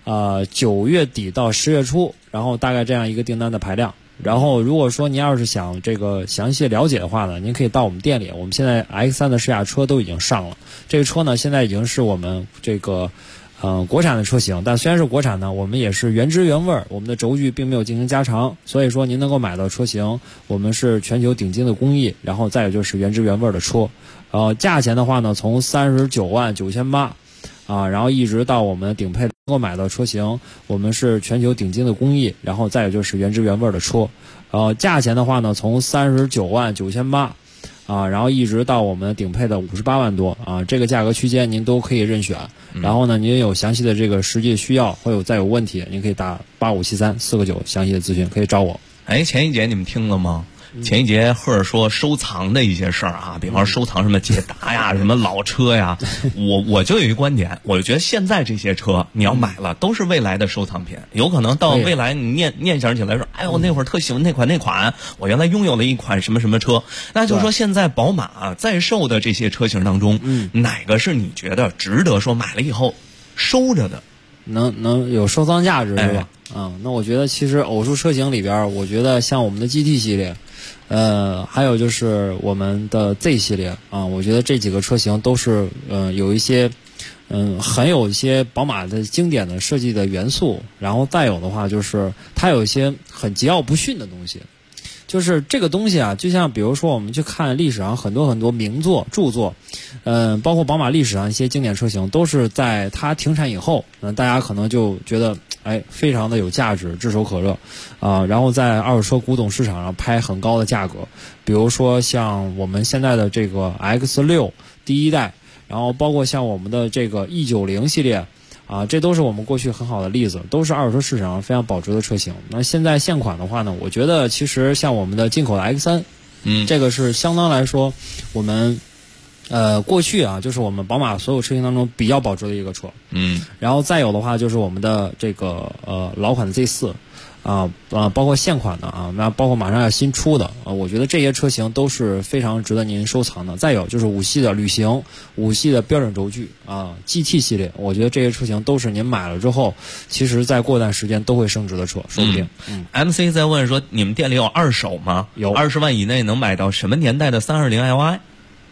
S19: 9月底到10月初，然后大概这样一个订单的排量。然后如果说您要是想这个详细了解的话呢，您可以到我们店里，我们现在 X3 的试驾车都已经上了。这个车呢现在已经是我们这个国产的车型，但虽然是国产呢，我们也是原汁原味，我们的轴距并没有进行加长，所以说您能够买到车型，我们是全球顶尖的工艺，然后再有就是原汁原味的车。价钱的话呢，从39.98万然后一直到我们顶配能够买到车型，我们是全球顶尖的工艺，然后再有就是原汁原味的车。价钱的话呢，从39.98万然后一直到我们顶配的58万多这个价格区间您都可以任选。然后呢，您有详细的这个实际需要或有再有问题，您可以打8573-4个9详细的咨询，可以找我。
S5: 前一节你们听了吗？前一节赫尔说收藏的一些事儿比方说收藏什么捷达呀、什么老车呀，我就有一个观点，我就觉得现在这些车你要买了都是未来的收藏品，有可能到未来你念想起来说，哎呦那会儿特喜欢那款，我原来拥有了一款什么什么车，那就是说现在宝马在售的这些车型当中，哪个是你觉得值得说买了以后收着的，
S19: 能有收藏价值是吧？那我觉得其实偶数车型里边，我觉得像我们的 GT 系列。还有就是我们的 Z 系列我觉得这几个车型都是有一些很有一些宝马的经典的设计的元素，然后再有的话就是它有一些很桀骜不驯的东西。就是这个东西就像比如说我们去看历史上很多很多名作著作，包括宝马历史上一些经典车型，都是在它停产以后，大家可能就觉得非常的有价值，炙手可热然后在二手车古董市场上拍很高的价格。比如说像我们现在的这个 X6 第一代，然后包括像我们的这个 E90 系列这都是我们过去很好的例子，都是二手车市场上非常保值的车型。那现在现款的话呢，我觉得其实像我们的进口的 X3，这个是相当来说我们过去就是我们宝马所有车型当中比较保值的一个车。然后再有的话就是我们的这个老款的 Z4。包括现款的那包括马上要新出的我觉得这些车型都是非常值得您收藏的。再有就是5系的旅行，5系的标准轴距GT 系列，我觉得这些车型都是您买了之后，其实再过段时间都会升值的车，说不定。
S5: MC 在问说，你们店里有二手吗？
S19: 有
S5: ，20万以内能买到什么年代的320li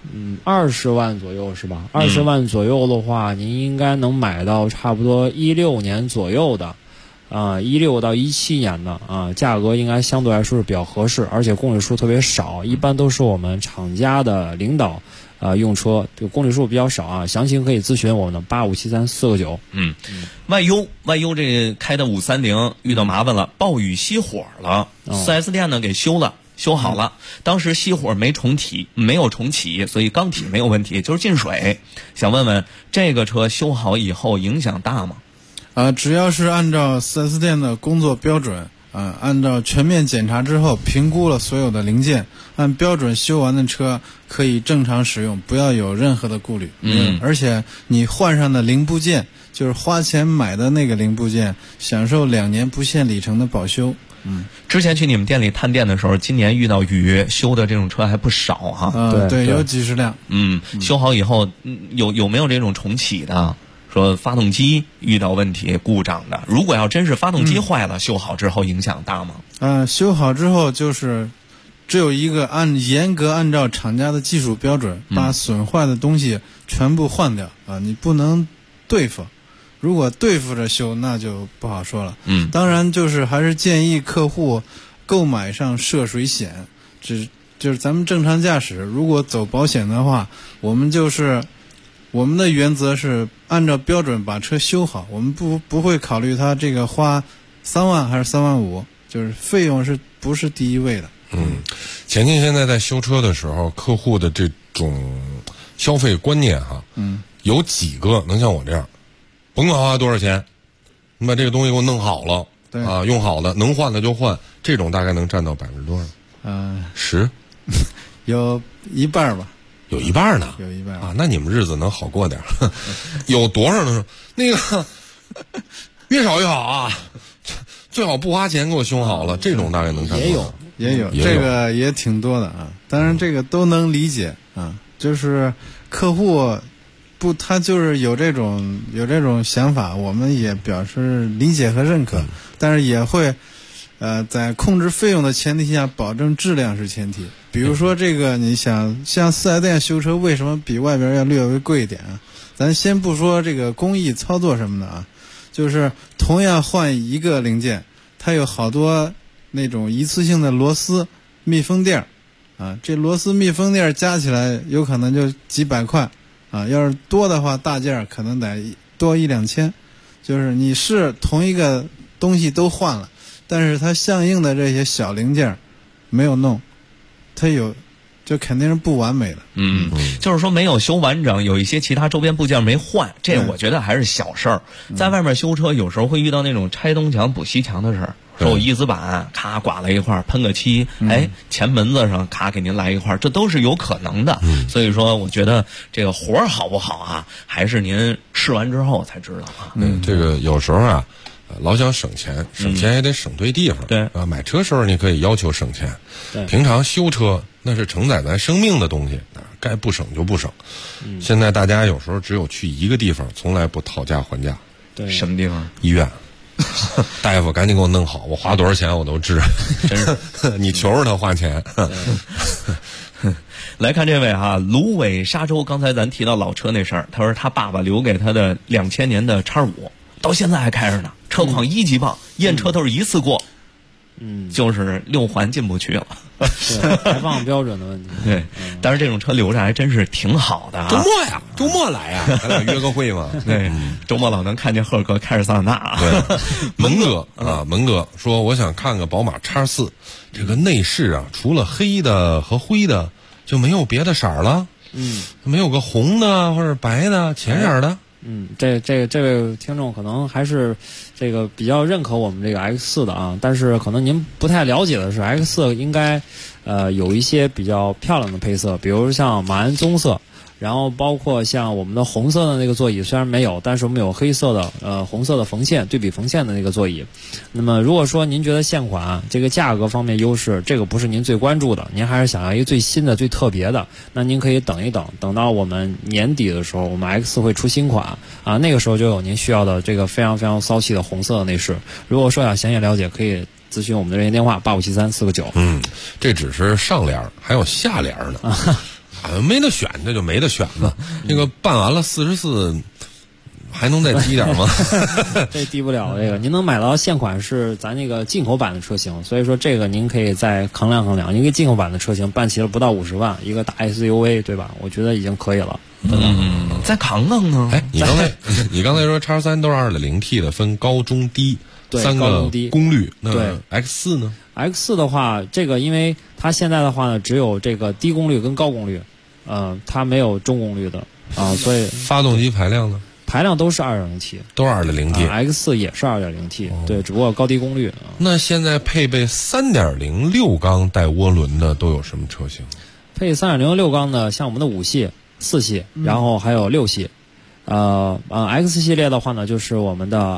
S19: ？20万左右是吧？20万左右的话，您应该能买到差不多16年左右的。16到17年的价格应该相对来说是比较合适，而且公里数特别少，一般都是我们厂家的领导用车，这个公里数比较少啊，详情可以咨询我们的8573-4个9。
S5: 外优这开的530遇到麻烦了，暴雨熄火了，4S 店呢给修好了，当时熄火没有重启，所以缸体没有问题，就是进水。想问问这个车修好以后影响大吗？
S20: 只要是按照 4S 店的工作标准，按照全面检查之后评估了所有的零件，按标准修完的车可以正常使用，不要有任何的顾虑。而且你换上的零部件，就是花钱买的那个零部件，享受2年不限里程的保修。
S5: 之前去你们店里探店的时候，今年遇到雨修的这种车还不少哈。
S20: 对，有几十辆。
S5: 修好以后，有没有这种重启的？说发动机遇到问题故障的，如果要真是发动机坏了，修好之后影响大吗？
S20: 修好之后就是只有一个严格按照厂家的技术标准，把损坏的东西全部换掉你不能对付。如果对付着修，那就不好说了。当然就是还是建议客户购买上涉水险，就是咱们正常驾驶，如果走保险的话，我们的原则是按照标准把车修好，我们不会考虑它这个花3万还是3万5，就是费用不是第一位的。
S4: 前进现在在修车的时候，客户的这种消费观念有几个能像我这样，甭管花多少钱，你把这个东西给我弄好了，用好的能换的就换，这种大概能占到多少？10%，
S20: 有一半吧。
S4: 有一半呢？
S20: 有一半
S4: 那你们日子能好过点。有多少呢？那个越少越好啊，最好不花钱给我修好了，这种大概能占多少？
S20: 也有，这个也挺多的当然这个都能理解就是客户他就是有这种想法，我们也表示理解和认可，但是也会在控制费用的前提下，保证质量是前提。比如说这个，你想像4S店修车，为什么比外边要略微贵一点咱先不说这个工艺操作什么的就是同样换一个零件，它有好多那种一次性的螺丝、密封垫这螺丝、密封垫加起来有可能就几百块要是多的话，大件可能得多1-2千。就是你是同一个东西都换了，但是它相应的这些小零件没有弄，它就肯定是不完美的。
S5: 就是说没有修完整，有一些其他周边部件没换，这我觉得还是小事儿。在外面修车有时候会遇到那种拆东墙补西墙的事儿，说我翼子板咔刮了一块，喷个漆，前门子上咔给您来一块，这都是有可能的。所以说我觉得这个活儿好不好还是您试完之后才知道
S4: 这个有时候老想省钱也得省对地方。
S5: 对
S4: 买车时候你可以要求省钱，平常修车那是承载咱生命的东西该不省就不省。现在大家有时候只有去一个地方，从来不讨价还价。
S5: 对，什么地方？
S4: 医院。大夫赶紧给我弄好，我花多少钱我都治。
S5: 真是
S4: 你求着他花钱。
S5: 来看这位芦苇沙洲，刚才咱提到老车那事儿，他说他爸爸留给他的2000年的X5到现在还开着呢，车况1级棒，验车都是一次过。就是6环进不去了，
S19: 排放标准的问题。
S5: 对，但是这种车留着还真是挺好的
S4: 周末来呀，咱俩约个会嘛。
S5: 对，周末老能看见赫哥开着桑塔纳。
S4: 对，门哥说我想看个宝马X4，这个内饰除了黑的和灰的就没有别的色儿了。没有个红的或者白的浅色的。
S19: 这位听众可能还是这个比较认可我们这个 X4 的但是可能您不太了解的是 X4 应该有一些比较漂亮的配色，比如像马鞍棕色，然后包括像我们的红色的那个座椅虽然没有，但是我们有黑色的红色的缝线对比缝线的那个座椅。那么如果说您觉得现款这个价格方面优势这个不是您最关注的，您还是想要一个最新的最特别的，那您可以等一等，等到我们年底的时候，我们 X 会出新款那个时候就有您需要的这个非常非常骚气的红色的内饰。如果说想详细了解，可以咨询我们的热线电话8573-4个9。
S4: 这只是上联，还有下联呢。没得选，这就没得选了。这个办完了44， 还能再低点吗？
S19: 这低不了这个，您能买到现款是咱那个进口版的车型，所以说这个您可以再衡量衡量。一个进口版的车型办齐了不到50万，一个大 SUV 对吧？我觉得已经可以了。
S5: 再扛扛呢？
S4: 哎，你刚才说X3都是2.0T 的，分高中低3个功率，那
S19: 对
S4: X4 呢
S19: ？X4 的话，这个因为它现在的话呢，只有这个低功率跟高功率，它没有中功率的啊，所以
S4: 发动机排量呢？
S19: 排量都是2.0T，
S4: 都是2.0T。
S19: X4 也是2.0T，对，只不过高低功率。
S4: 那现在配备3.0 6缸带涡轮的都有什么车型？
S19: 配3.0 6缸的，像我们的5系、4系，然后还有6系。X 系列的话呢，就是我们的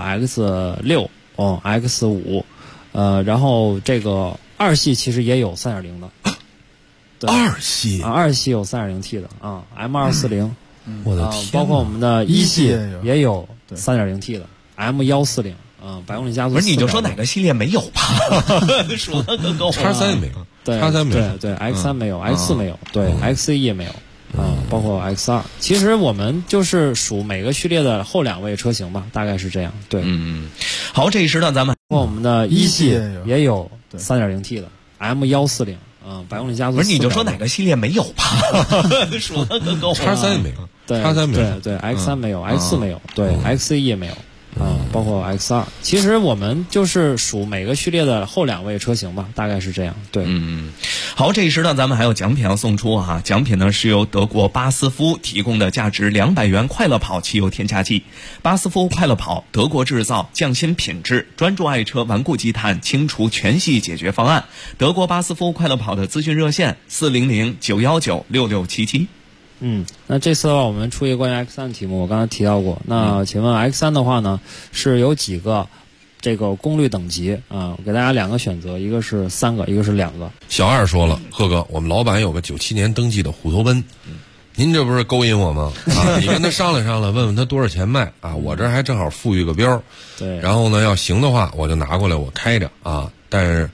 S19: X6、X5，然后这个2系其实也有3.0的。对
S4: 2系
S19: 2系有3.0T 的啊 ，M240。
S4: 我的天！
S19: 包括我们的1系也有3.0T 的 M140，百公里加速。
S5: 不是，你就说哪个系列没有吧？说的可够。
S4: X3 没有，
S19: 对
S4: X3 没有，
S19: 对 X3 没有，X4 没有，对 X1 也没有。包括 X2，其实我们就是数每个序列的后2位车型吧，大概是这样。对，
S5: 好，这一时段咱们
S19: 包括我们的1系也有3.0T 的 M140，百公里加速。
S5: 不是，你就说哪个系列没有吧？说的可够。
S4: X3 也没有，
S19: 对
S4: X3 没有，
S19: 对 X3 没有，X4 没有，对 X1 也没有。包括 X2，其实我们就是数每个序列的后2位车型吧，大概是这样。对，
S5: 好，这一时段咱们还有奖品要送出啊！奖品呢是由德国巴斯夫提供的价值200元快乐跑汽油添加剂。巴斯夫快乐跑，德国制造，匠心品质，专注爱车顽固积碳清除全系解决方案。德国巴斯夫快乐跑的咨询热线400-919-6677。
S19: 那这次的话，我们出一个关于 X3 的题目，我刚才提到过。那请问 X3 的话呢，是有几个这个功率等级啊？我给大家2个选择，一个是3个，一个是2个。
S4: 小二说了，贺哥，我们老板有个97年登记的虎头奔，您这不是勾引我吗？你跟他商量商量，问问他多少钱卖啊？我这还正好富裕个标，
S19: 对。
S4: 然后呢，要行的话，我就拿过来我开着啊。但是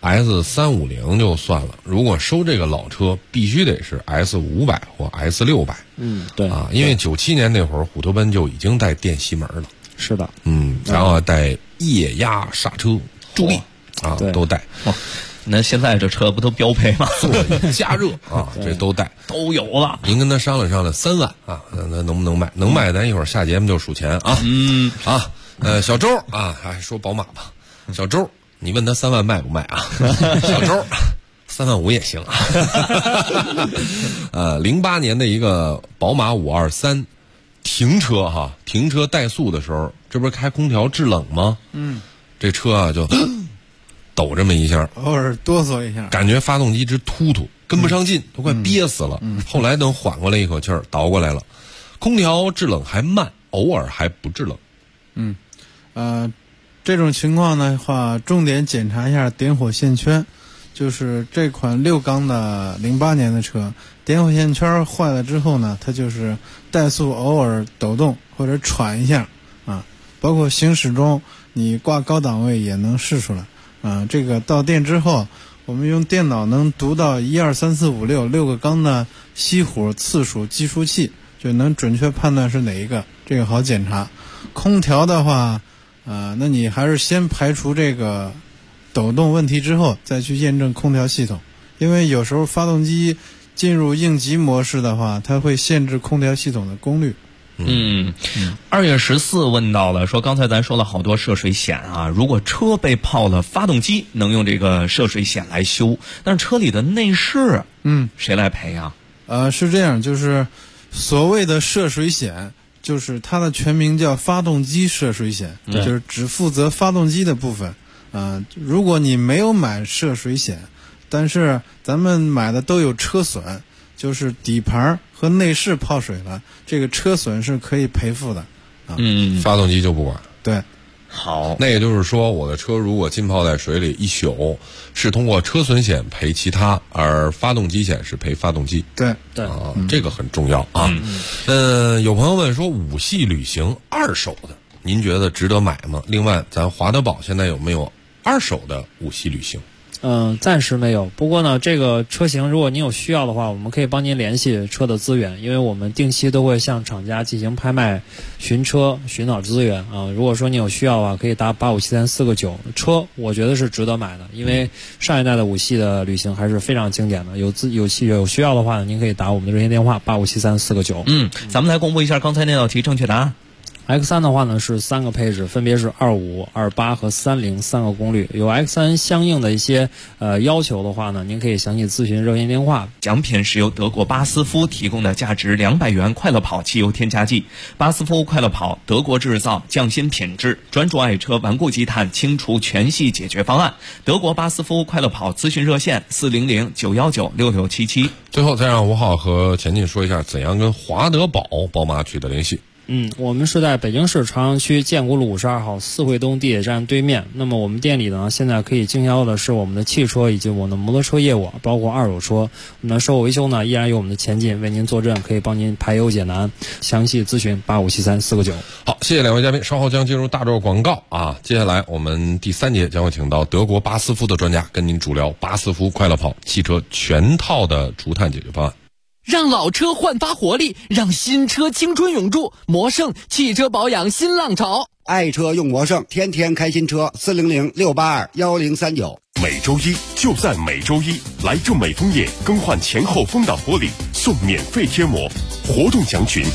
S4: S350就算了，如果收这个老车，必须得是 S500或 S600。
S19: 对
S4: 啊，因为97年那会儿虎头奔就已经带电吸门了。
S19: 是的，
S4: 然后带液压刹车助力啊，都带。
S5: 那现在这车不都标配吗？
S4: 座椅加热啊，这都带，
S5: 都有了。
S4: 您跟他商量商量，3万啊，那能不能卖？能卖，咱一会儿下节目就数钱啊。小周啊，还说宝马吧，小周。你问他3万卖不卖啊？小周，3万5也行啊。08年的一个宝马523停车怠速的时候，这不是开空调制冷吗？这车啊就抖这么一下，
S20: 偶尔哆嗦一下，
S4: 感觉发动机直突突，跟不上劲，都快憋死了。后来等缓过来一口气儿，倒过来了。空调制冷还慢，偶尔还不制冷。
S20: 这种情况的话，重点检查一下点火线圈，就是这款6缸的08年的车，点火线圈坏了之后呢，它就是怠速偶尔抖动或者喘一下啊，包括行驶中你挂高档位也能试出来啊。这个到店之后，我们用电脑能读到1、2、3、4、5、6个缸的熄火次数计数器，就能准确判断是哪一个，这个好检查。空调的话那你还是先排除这个抖动问题之后，再去验证空调系统，因为有时候发动机进入应急模式的话，它会限制空调系统的功率。
S5: 2月14问到了，说刚才咱说了好多涉水险啊，如果车被泡了发动机，能用这个涉水险来修，但是车里的内饰，谁来赔啊？
S20: 是这样，就是所谓的涉水险。就是它的全名叫发动机涉水险，就是只负责发动机的部分。如果你没有买涉水险，但是咱们买的都有车损，就是底盘和内饰泡水了，这个车损是可以赔付的。
S4: 发动机就不管。
S20: 对。
S5: 好，
S4: 那也就是说，我的车如果浸泡在水里1宿，是通过车损险赔其他，而发动机险是赔发动机。
S20: 对，
S4: 这个很重要啊。有朋友问说，5系旅行2手的，您觉得值得买吗？另外，咱华德宝现在有没有2手的5系旅行？
S19: 暂时没有。不过呢，这个车型如果您有需要的话，我们可以帮您联系车的资源，因为我们定期都会向厂家进行拍卖、寻车、寻找资源啊。如果说你有需要的话，可以打8573-4个9。车我觉得是值得买的，因为上一代的5系的旅行还是非常经典的。有需要的话呢，您可以打我们的热线电话8573-4个9。
S5: 咱们来公布一下刚才那道题正确答案。
S19: X3 的话呢是3个配置，分别是25、28和30 3个功率。有 X3 相应的一些要求的话呢，您可以详细咨询热线电话。
S5: 奖品是由德国巴斯夫提供的价值200元快乐跑汽油添加剂。巴斯夫快乐跑，德国制造，匠心品质，专注爱车顽固积碳清除全系解决方案。德国巴斯夫快乐跑咨询热线400-919-6677。
S4: 最后再让吴浩和钱进说一下怎样跟华德宝宝马取得联系。
S19: 我们是在北京市朝阳区建国路52号四惠东地铁站对面。那么我们店里呢，现在可以经销的是我们的汽车以及我们的摩托车业务，包括二手车。我们的售后维修呢，依然有我们的钱进为您坐镇，可以帮您排忧解难。详细咨询8573-4个9。
S4: 好，谢谢两位嘉宾，稍后将进入大洲广告啊。接下来我们第3节将会请到德国巴斯夫的专家跟您主聊巴斯夫快乐跑汽车全套的除碳解决方案。
S8: 让老车焕发活力，让新车青春永驻。魔胜汽车保养新浪潮，
S9: 爱车用魔胜，天天开新车。400-682-1039。
S10: 每周一就在每周一，来正美枫叶更换前后风挡玻璃送免费贴膜，活动详询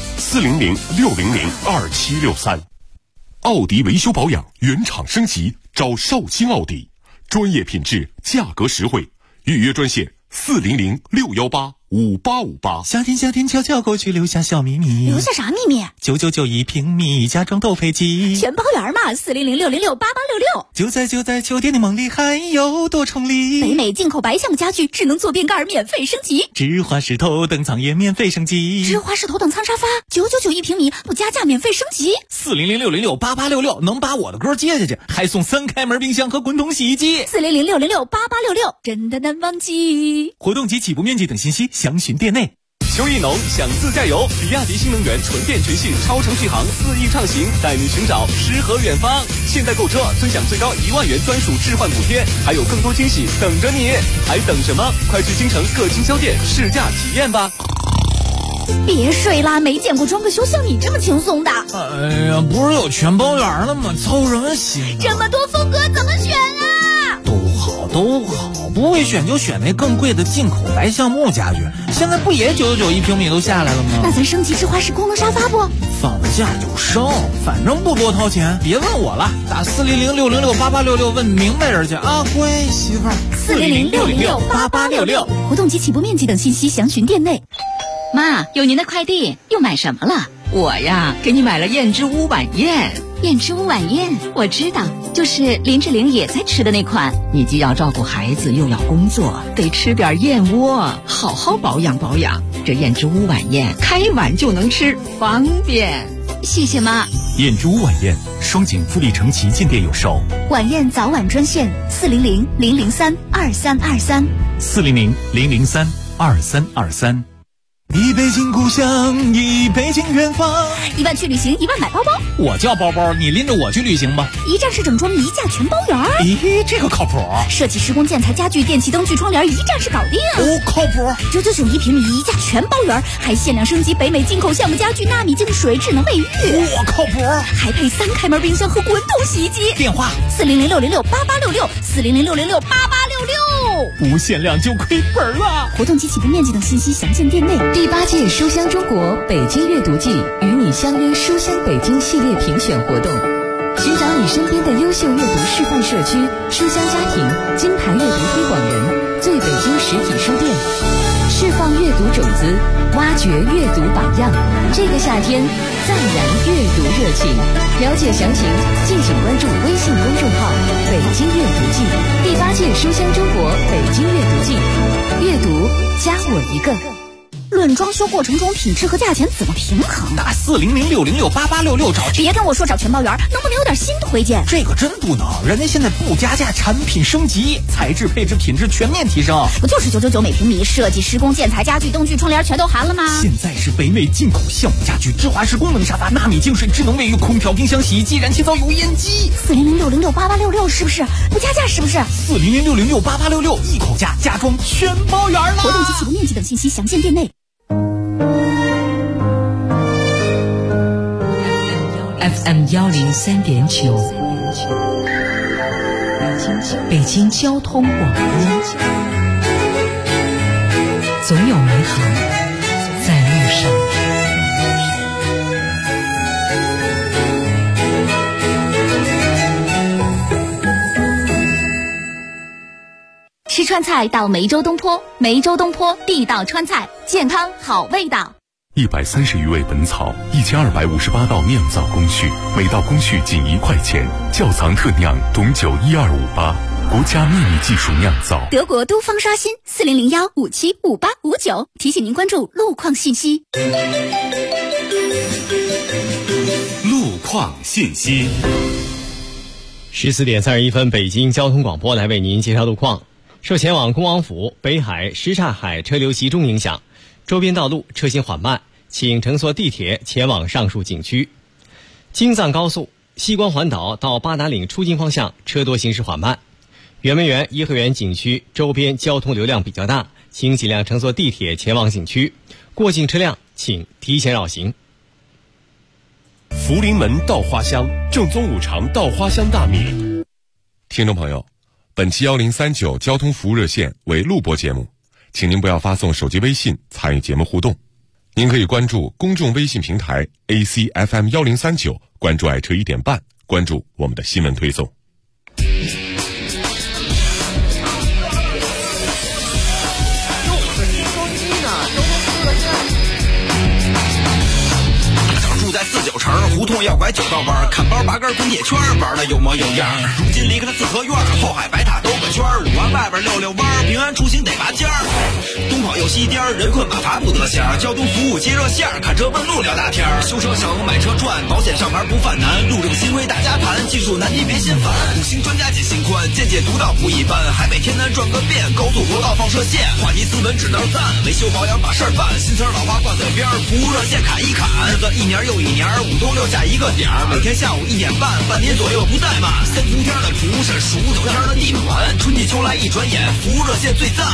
S10: 400-600-2763。奥迪维修保养原厂升级，找绍兴奥迪，专业品质，价格实惠，预约专线400-618-5858。
S21: 夏天悄悄过去，留下小秘密。
S12: 留下啥秘密
S21: ？999一平米，家装斗飞机，
S12: 全包圆嘛！400-606-8866。
S21: 就在秋天的梦里，还有多重礼。
S12: 北美进口白橡木家具，智能坐便盖免费升级，
S21: 芝华士头等舱也免费升级，
S12: 芝华士头等舱沙发999一平米，不加价免费升级。
S21: 400-606-8866，能把我的歌接下去，还送3开门冰箱和滚筒洗衣机。
S12: 400-606-8866，真的难忘记。
S21: 活动及起步面积等信息详询店内。
S14: 秋意浓，想自驾游，比亚迪新能源纯电全系超长续航4翼畅行，带你寻找诗和远方。现在购车尊享最高1万元专属置换补贴，还有更多惊喜等着你，还等什么？快去京城各经销店试驾体验吧。
S12: 别睡啦，没见过装个修像你这么轻松的。
S21: 哎呀，不是有全包圆了吗？操什么心？
S12: 这么多风格怎么选啊？
S21: 都好，不会选就选那更贵的进口白橡木家具，现在不也999一平米都下来了吗？
S12: 那咱升级芝华士功能沙发不？
S21: 放假就升，反正不多掏钱，别问我了，打400-606-8866问明白人去啊，乖媳妇儿。
S12: 400-606-8866，活动及起步面积等信息详询店内。
S22: 妈，有您的快递，又买什么了？我呀，给你买了燕之屋晚宴。
S12: 燕之屋晚宴，我知道，就是林志玲也在吃的那款。
S22: 你既要照顾孩子，又要工作，得吃点燕窝，好好保养保养。这燕之屋晚宴，开碗就能吃，方便。
S12: 谢谢妈。
S16: 燕之屋晚宴，双井富力城旗舰店有售。
S12: 晚宴早晚专线400-003-2323。
S16: 400-003-2323。
S21: 一北京故乡，一北京远方。
S12: 1万去旅行，1万买包包。
S21: 我叫包包，你拎着我去旅行吧。
S12: 一站式整装，一价全包圆。
S21: 咦，这个靠谱。
S12: 设计、施工、建材、家具、电器、灯具、窗帘，一站式搞定。
S21: 哦，靠谱。
S12: 999一平米，一价全包圆，还限量升级北美进口橡木家具、纳米净水、智能卫浴。
S21: 哇，靠谱。
S12: 还配3开门冰箱和滚筒洗衣机。
S21: 电话
S12: 400-606-8866，400-606-8866。
S21: 不限量就亏本了。
S12: 活动及起步面积等信息详见店内。
S22: 第8届书香中国北京阅读季与你相约书香北京系列评选活动，寻找你身边的优秀阅读示范社区、书香家庭、金牌阅读推广人、最北京实体书店，释放阅读种子，挖掘阅读榜样。这个夏天再燃阅读热情。了解详情，敬请关注微信公众号“北京阅读季”。第8届书香中国北京阅读季，阅读加我一个。
S1: 论装修过程中品质和价钱怎么平衡？
S21: 打400-606-8866找。
S1: 别跟我说找全包园，能不能有点新推荐？
S21: 这个真不能，人家现在不加价，产品升级，材质、配置、品质全面提升。
S1: 不就是999每平米，设计、施工、建材、家具、灯具、窗帘全都含了吗？
S21: 现在是北美进口项目家具，芝华士功能沙发、纳米净水、智能卫浴、空调、冰箱、洗衣机、燃气灶、油烟机。
S1: 400-606-8866是不是？不加价是不是
S21: ？400-606-8866，一口价，家装全包圆了。
S1: 活动及启动面积等信息详见店内。
S22: FM 103.9，北京交通广播，总有美好在路上。
S12: 吃川菜到梅州东坡，梅州东坡地道川菜，健康好味道。
S10: 130余味本草，1258道酿造工序，每道工序仅1块钱。窖藏特酿董酒12588，国家秘密技术酿造。
S1: 德国都方刷新400-575859，提醒您关注路况信息。
S10: 路况信息。
S17: 14点31分，北京交通广播来为您介绍路况。受前往恭王府、北海、什刹海车流集中影响，周边道路车行缓慢，请乘坐地铁前往上述景区。京藏高速西关环岛到八达岭出京方向车多行驶缓慢。圆明园、颐和园景区周边交通流量比较大，请尽量乘坐地铁前往景区。过境车辆请提前绕行。
S10: 福临门稻花香，正宗五常稻花香大米。
S2: 听众朋友，本期1039交通服务热线为录播节目，请您不要发送手机微信参与节目互动。您可以关注公众微信平台 ACFM 1039，关注爱车1点半，关注我们的新闻推送。
S3: 住在49城，胡同要拐9道弯，看包拔根滚铁圈，玩的有模有样。如今离开了四合院，后海白塔兜个圈，5环外边溜弯，平安出行得拔尖儿。东跑右西颠，人困马乏不得闲。交通服务接热线，看车问路聊大天。修车省，买车赚，保险上牌不犯难。路政新规大家谈，技术难题别心烦。5星专家解心宽，见解独到不一般。海北天南转个遍，高速国道放射线，话题斯文只能赞。维修保养把事儿办，新车老花挂嘴边，服务热线砍一砍。日子一年又一年，5通6下一个点儿，每天下午1点半，半年左右不怠慢。3伏天的厨师，数9天的地暖，春季秋来一转眼，服务热线最赞。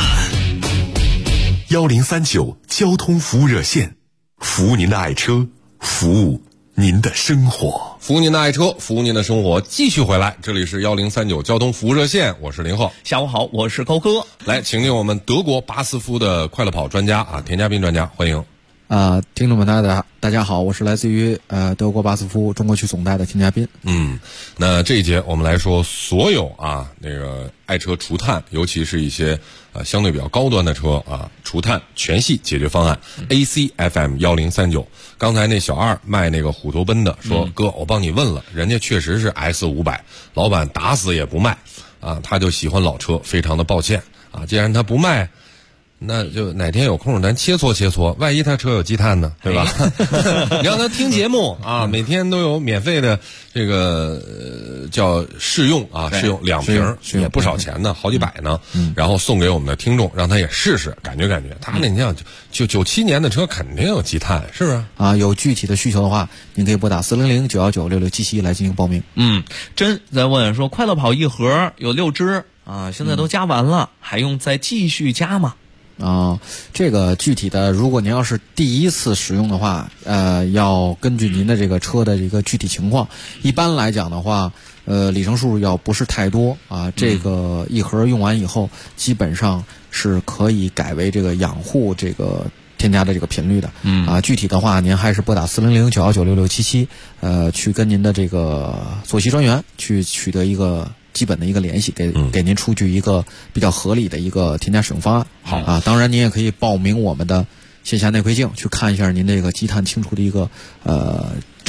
S10: 1039交通服务热线，服务您的爱车，服务您的生活，
S4: 服务您的爱车，服务您的生活。继续回来，这里是1039交通服务热线，我是林鹤。
S5: 下午好，我是高哥。
S4: 来，请进我们德国巴斯夫的快乐跑专家啊，田家斌专家，欢迎。
S7: 听众们大家好，我是来自于德国巴斯夫中国区总代的田家斌。
S4: 那这一节我们来说所有那个爱车除碳，尤其是一些相对比较高端的车除碳全系解决方案。ACFM 1039，刚才那小二卖那个虎头奔的说，哥，我帮你问了，人家确实是 S500，老板打死也不卖他就喜欢老车，非常的抱歉既然他不卖，那就哪天有空咱切磋，万一他车有积碳呢，对吧？你让他听节目每天都有免费的这个叫试用试用2瓶也不少钱呢，好几百呢，然后送给我们的听众，让他也试试，感觉。他那你想就97年的车肯定有积碳，是不是？
S7: 有具体的需求的话，您可以拨打400-919-6677来进行报名。
S5: 真在问说，快乐跑一盒有6支现在都加完了，还用再继续加吗？
S7: 这个具体的，如果您要是第一次使用的话，要根据您的这个车的这个具体情况。一般来讲的话，里程数要不是太多这个一盒用完以后，基本上是可以改为这个养护这个添加的这个频率的。具体的话，您还是拨打400-919-6677，去跟您的这个左旗专员去取得一个基本的一个联系，给您出具一个比较合理的一个添加使用方案。好当然您也可以报名我们的线下内窥镜，去看一下您这个积碳清除的一个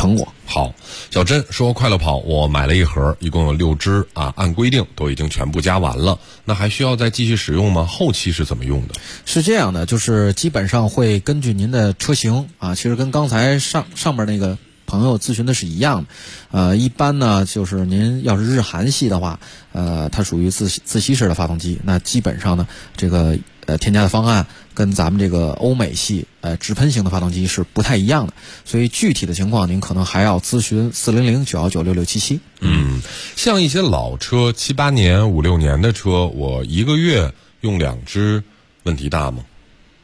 S7: 成果。
S4: 好，小珍说快乐跑我买了一盒，一共有6支啊，按规定都已经全部加完了，那还需要再继续使用吗？后期是怎么用的？
S7: 是这样的，就是基本上会根据您的车型啊，其实跟刚才上面那个朋友咨询的是一样的。一般呢，就是您要是日韩系的话，它属于自吸式的发动机，那基本上呢，这个添加的方案跟咱们这个欧美系直喷型的发动机是不太一样的，所以具体的情况您可能还要咨询400-919-6677。
S4: 像一些老车7、8年、5、6年的车，我1个月用2支，问题大吗？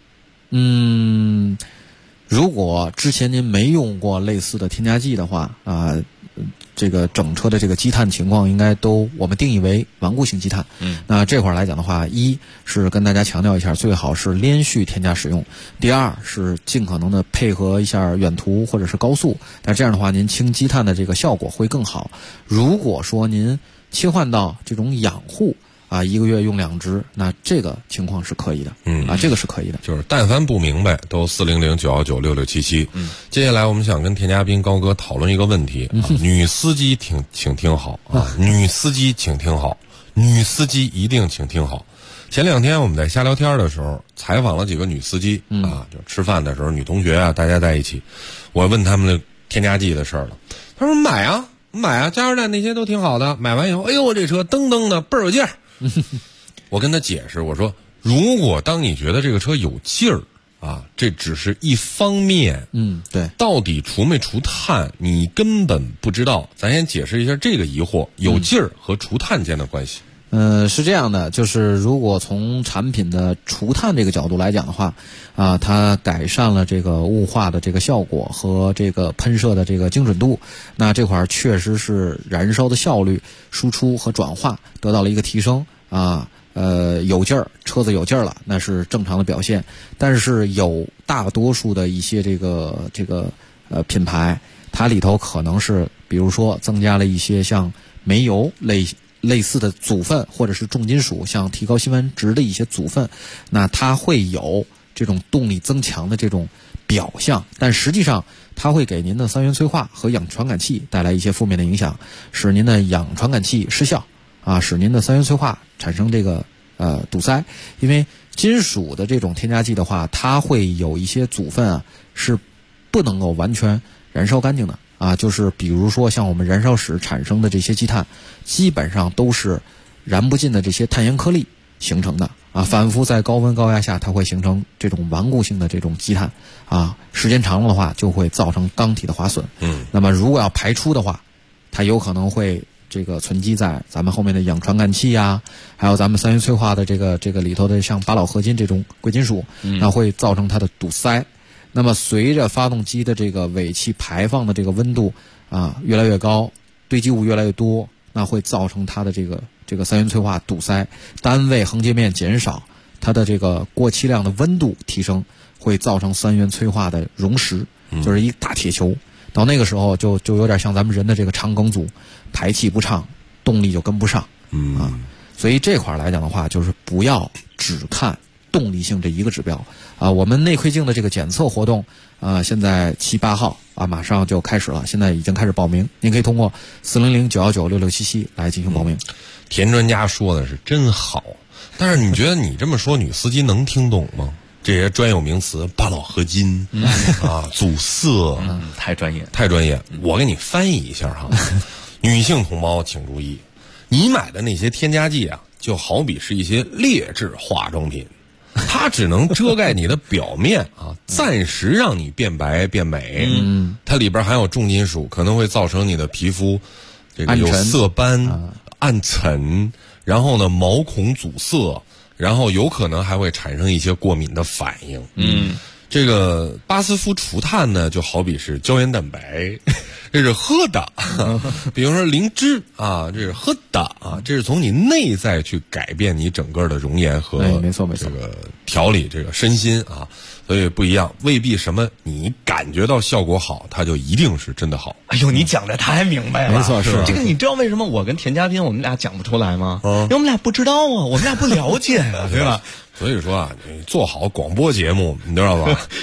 S7: 如果之前您没用过类似的添加剂的话这个整车的这个积碳情况应该都我们定义为顽固性积碳。那这块来讲的话，一是跟大家强调一下，最好是连续添加使用；第二是尽可能的配合一下远途或者是高速，但这样的话您清积碳的这个效果会更好。如果说您切换到这种养护1个月用2支，那这个情况是可以的。这个是可以的。
S4: 就是但凡不明白，都400-919-6677。接下来我们想跟田家斌高哥讨论一个问题女司机请听好女司机请听好，女司机一定请听好。前2天我们在瞎聊天的时候，采访了几个女司机就吃饭的时候，女同学大家在一起，我问他们的添加剂的事儿了。他说买啊，加油站那些都挺好的，买完以后，哎呦，这车噔噔的倍儿有劲儿。我跟他解释，我说如果当你觉得这个车有劲儿这只是一方面，
S7: 对，
S4: 到底除没除碳你根本不知道。咱先解释一下这个疑惑，有劲儿和除碳间的关系。
S7: 是这样的，就是如果从产品的除碳这个角度来讲的话它改善了这个雾化的这个效果和这个喷射的这个精准度，那这块确实是燃烧的效率、输出和转化得到了一个提升有劲儿，车子有劲儿了，那是正常的表现。但是有大多数的一些这个品牌，它里头可能是比如说增加了一些像煤油类似的组分，或者是重金属，像提高辛烷值的一些组分，那它会有这种动力增强的这种表象，但实际上它会给您的三元催化和氧传感器带来一些负面的影响，使您的氧传感器失效使您的三元催化产生这个堵塞。因为金属的这种添加剂的话，它会有一些组分是不能够完全燃烧干净的就是比如说像我们燃烧室产生的这些积碳，基本上都是燃不尽的这些碳盐颗粒形成的反复在高温高压下，它会形成这种顽固性的这种积碳时间长了的话就会造成钢体的划损。那么如果要排出的话，它有可能会这个存积在咱们后面的氧传感器还有咱们三元催化的这个里头的像巴老合金这种贵金属，那会造成它的堵塞。那么随着发动机的这个尾气排放的这个温度越来越高，堆积物越来越多，那会造成它的这个三元催化堵塞，单位横截面减少，它的这个过气量的温度提升，会造成三元催化的溶蚀，就是一大铁球。到那个时候就有点像咱们人的这个肠梗阻，排气不畅，动力就跟不上所以这块来讲的话，就是不要只看动力性这一个指标我们内窥镜的这个检测活动现在7、8号马上就开始了，现在已经开始报名，您可以通过400-919-6677来进行报名。
S4: 田专家说的是真好，但是你觉得你这么说女司机能听懂吗？这些专有名词，巴老合金阻塞
S5: 太专业
S4: 太专业。我给你翻译一下女性同胞请注意，你买的那些添加剂就好比是一些劣质化妆品，它只能遮盖你的表面暂时让你变白变美它里边含有重金属，可能会造成你的皮肤这个有色斑暗沉，然后呢毛孔阻塞，然后有可能还会产生一些过敏的反应这个巴斯夫除碳呢，就好比是胶原蛋白，这是喝的比如说灵芝这是喝的这是从你内在去改变你整个的容颜和
S7: 没错
S4: 这个调理这个身心所以不一样，未必什么你感觉到效果好，它就一定是真的好。
S5: 哎呦，你讲的太明白了，
S7: 没错，是
S5: 这个。你知道为什么我跟田家斌我们俩讲不出来吗？因为我们俩不知道我们俩不了解对吧？
S4: 所以说你做好广播节目，你知道吧？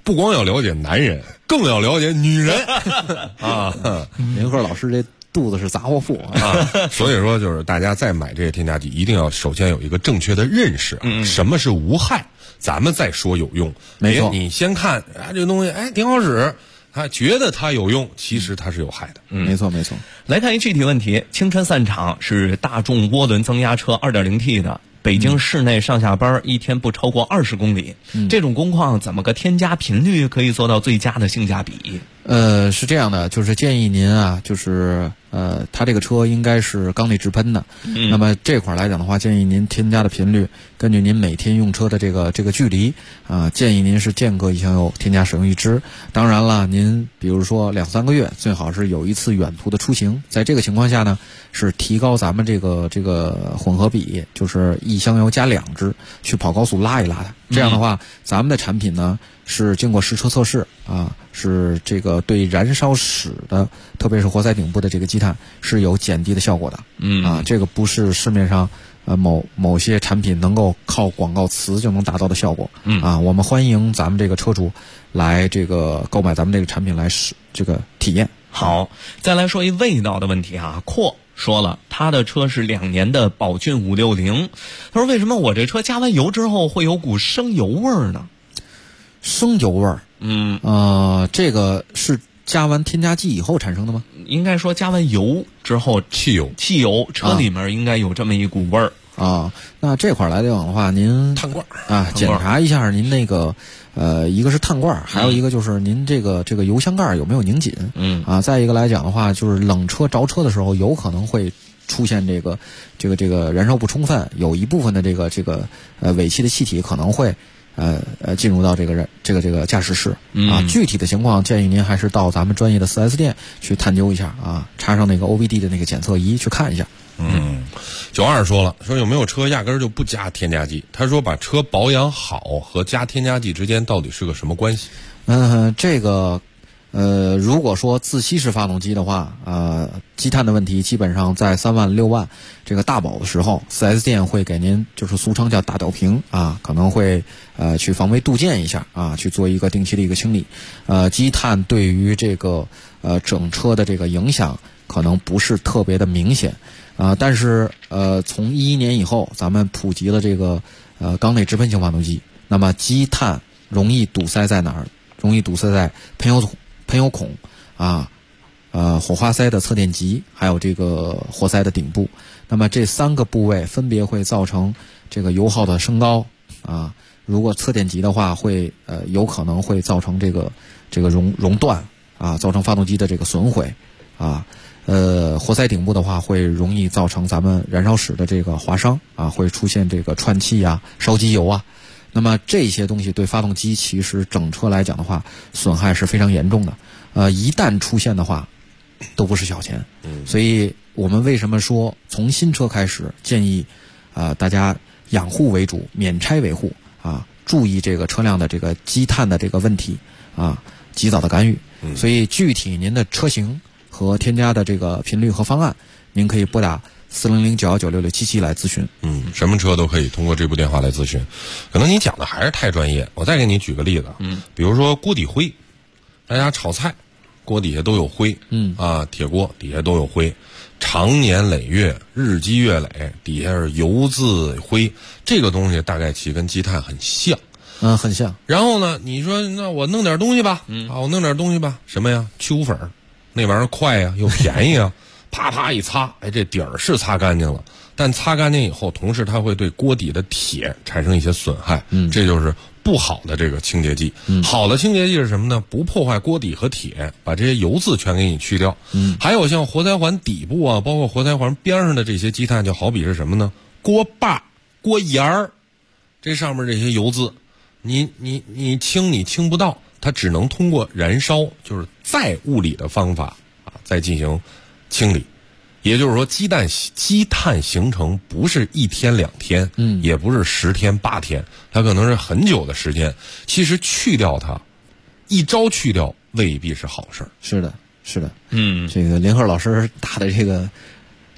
S4: 不光要了解男人，更要了解女人啊。
S7: 林鹤老师这肚子是杂货铺
S4: 啊，所以说就是大家在买这些添加剂，一定要首先有一个正确的认识啊，什么是无害，咱们再说有用。
S7: 没错，
S4: 你先看啊，这个东西挺好使。他觉得它有用，其实它是有害的。
S7: 没错没错。
S5: 来看一具体问题，清晨散场是大众涡轮增压车 2.0T 的，北京市内上下班一天不超过20公里，这种工况怎么个添加频率可以做到最佳的性价比？
S7: 是这样的，就是建议您啊，就是它这个车应该是缸内直喷的，那么这块来讲的话，建议您添加的频率根据您每天用车的这个距离啊，建议您是间隔1箱油添加使用1支。当然了，您比如说2-3个月，最好是有一次远途的出行，在这个情况下呢，是提高咱们这个混合比，就是1箱油加2支去跑高速拉一拉它。这样的话，咱们的产品呢是经过实车测试啊，是这个对燃烧室的，特别是活塞顶部的这个积碳是有减低的效果的。这个不是市面上某些产品能够靠广告词就能达到的效果。我们欢迎咱们这个车主来这个购买咱们这个产品来这个体验。
S5: 好，再来说一味道的问题啊，阔说了，他的车是2年的宝骏560，他说为什么我这车加完油之后会有股生油味儿呢？
S7: 生油味儿，这个是加完添加剂以后产生的吗？
S5: 应该说加完油之后，汽油车里面应该有这么一股味儿
S7: 啊。那这块来讲的话，您
S4: 碳罐
S7: 啊，检查一下您那个一个是碳罐，还有一个就是您这个油箱盖有没有拧紧。再一个来讲的话，就是冷车着车的时候，有可能会出现这个燃烧不充分，有一部分的这个尾气的气体可能会进入到这个驾驶室啊。具体的情况建议您还是到咱们专业的4S 店去探究一下啊，插上那个 OBD 的那个检测仪去看一下。
S4: 92说了，说有没有车压根儿就不加添加剂？他说把车保养好和加添加剂之间到底是个什么关系？
S7: 这个如果说自吸式发动机的话，积碳的问题基本上在3万6万这个大保的时候，4S 店会给您就是俗称叫大吊瓶啊，可能会去防微杜渐一下啊，去做一个定期的一个清理。积碳对于这个整车的这个影响可能不是特别的明显但是从2011年以后，咱们普及了这个缸内直喷型发动机，那么积碳容易堵塞在哪儿？容易堵塞在喷油孔啊，火花塞的侧电极，还有这个活塞的顶部。那么这3个部位分别会造成这个油耗的升高啊。如果侧电极的话，会有可能会造成这个熔断啊，造成发动机的这个损毁啊。活塞顶部的话，会容易造成咱们燃烧室的这个划伤啊，会出现这个串气啊、烧机油啊。那么这些东西对发动机其实整车来讲的话，损害是非常严重的。一旦出现的话，都不是小钱。所以我们为什么说从新车开始建议大家养护为主，免拆维护啊，注意这个车辆的这个积碳的这个问题啊，及早的干预。所以具体您的车型和添加的这个频率和方案，您可以拨打400-919-6677来咨询。
S4: 什么车都可以通过这部电话来咨询。可能你讲的还是太专业，我再给你举个例子。比如说锅底灰，大家炒菜锅底下都有灰，铁锅底下都有灰，长年累月日积月累，底下是油渍灰，这个东西大概其跟积碳很像。
S7: 很像。
S4: 然后呢，你说那我弄点东西吧，我弄点东西吧，什么呀？去污粉，那玩意儿快呀，又便宜啊。啪啪一擦，这底儿是擦干净了，但擦干净以后，同时它会对锅底的铁产生一些损害。这就是不好的这个清洁剂。好的清洁剂是什么呢？不破坏锅底和铁，把这些油渍全给你去掉。还有像活塞环底部啊，包括活塞环边上的这些积碳，就好比是什么呢？锅把、锅沿儿，这上面这些油渍，你清不到，它只能通过燃烧，就是再物理的方法再进行清理。也就是说，积碳形成不是1天2天，也不是10天8天，它可能是很久的时间。其实去掉它，一朝去掉未必是好事。
S7: 是的，这个林鹤老师打的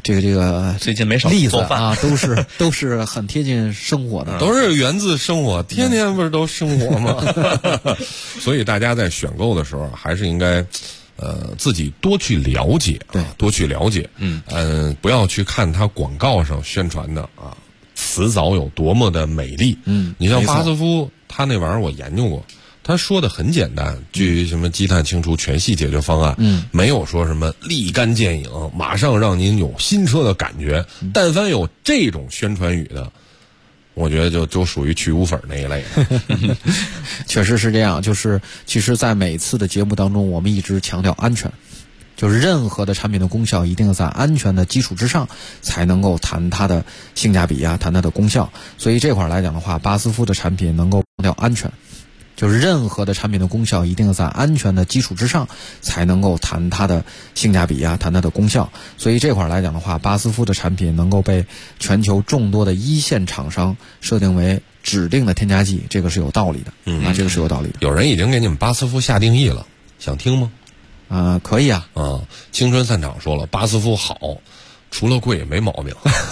S7: 这个
S5: 最近没少
S7: 例子
S5: 做饭
S7: 啊，都是很贴近生活的，
S4: 都是源自生活，天天不是都生活吗？所以大家在选购的时候还是应该自己多去了解，
S7: 对，
S4: 多去了解，不要去看它广告上宣传的啊，瓷藻有多么的美丽，你像巴斯夫，他那玩意儿我研究过。他说的很简单，据什么积碳清除全系解决方案，没有说什么立竿见影，马上让您有新车的感觉。但凡有这种宣传语的，我觉得就属于去污粉那一类的。
S7: 确实是这样，就是其实在每次的节目当中，我们一直强调安全，就是任何的产品的功效一定在安全的基础之上，才能够谈它的性价比啊，谈它的功效。所以这块来讲的话，巴斯夫的产品能够强调安全。就是任何的产品的功效一定在安全的基础之上，才能够谈它的性价比啊，谈它的功效。所以这块来讲的话，巴斯夫的产品能够被全球众多的一线厂商设定为指定的添加剂，这个是有道理的。这个是有道理的。
S4: 有人已经给你们巴斯夫下定义了，想听吗？
S7: 可以啊。
S4: 青春散场说了，巴斯夫好。除了贵没毛病。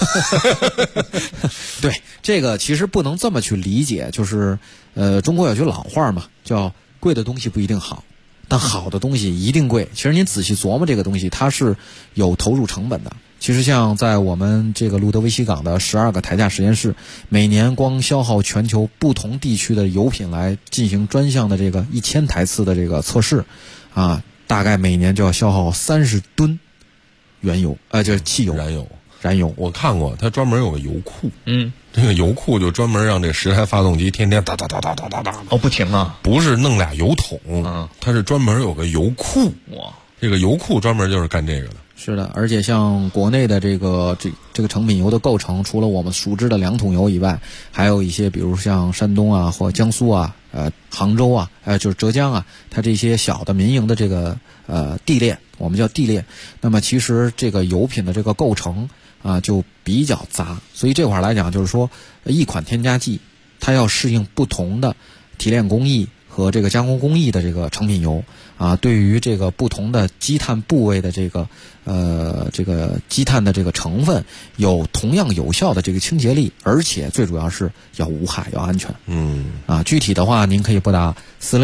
S7: 对，这个其实不能这么去理解，就是中国有句老话嘛，叫贵的东西不一定好，但好的东西一定贵。其实您仔细琢磨这个东西，它是有投入成本的。其实像在我们这个路德维希港的12个台架实验室，每年光消耗全球不同地区的油品来进行专项的这个1000台次的这个测试，大概每年就要消耗30吨原油，就是汽油、燃油。
S4: 我看过，它专门有个油库，这个油库就专门让这10台发动机天天哒哒哒哒哒哒哒，
S5: 不停啊，
S4: 不是弄俩油桶，它是专门有个油库。
S5: 哇，
S4: 这个油库专门就是干这个的。
S7: 是的，而且像国内的这个成品油的构成，除了我们熟知的2桶油以外，还有一些比如像山东啊或江苏啊、杭州啊、就是浙江啊，它这些小的民营的这个地链，我们叫地链。那么其实这个油品的这个构成就比较杂，所以这块来讲就是说，一款添加剂它要适应不同的提炼工艺和这个加工工艺的这个成品油对于这个不同的积碳部位的这个积碳的这个成分有同样有效的这个清洁力，而且最主要是要无害要安全。具体的话您可以拨打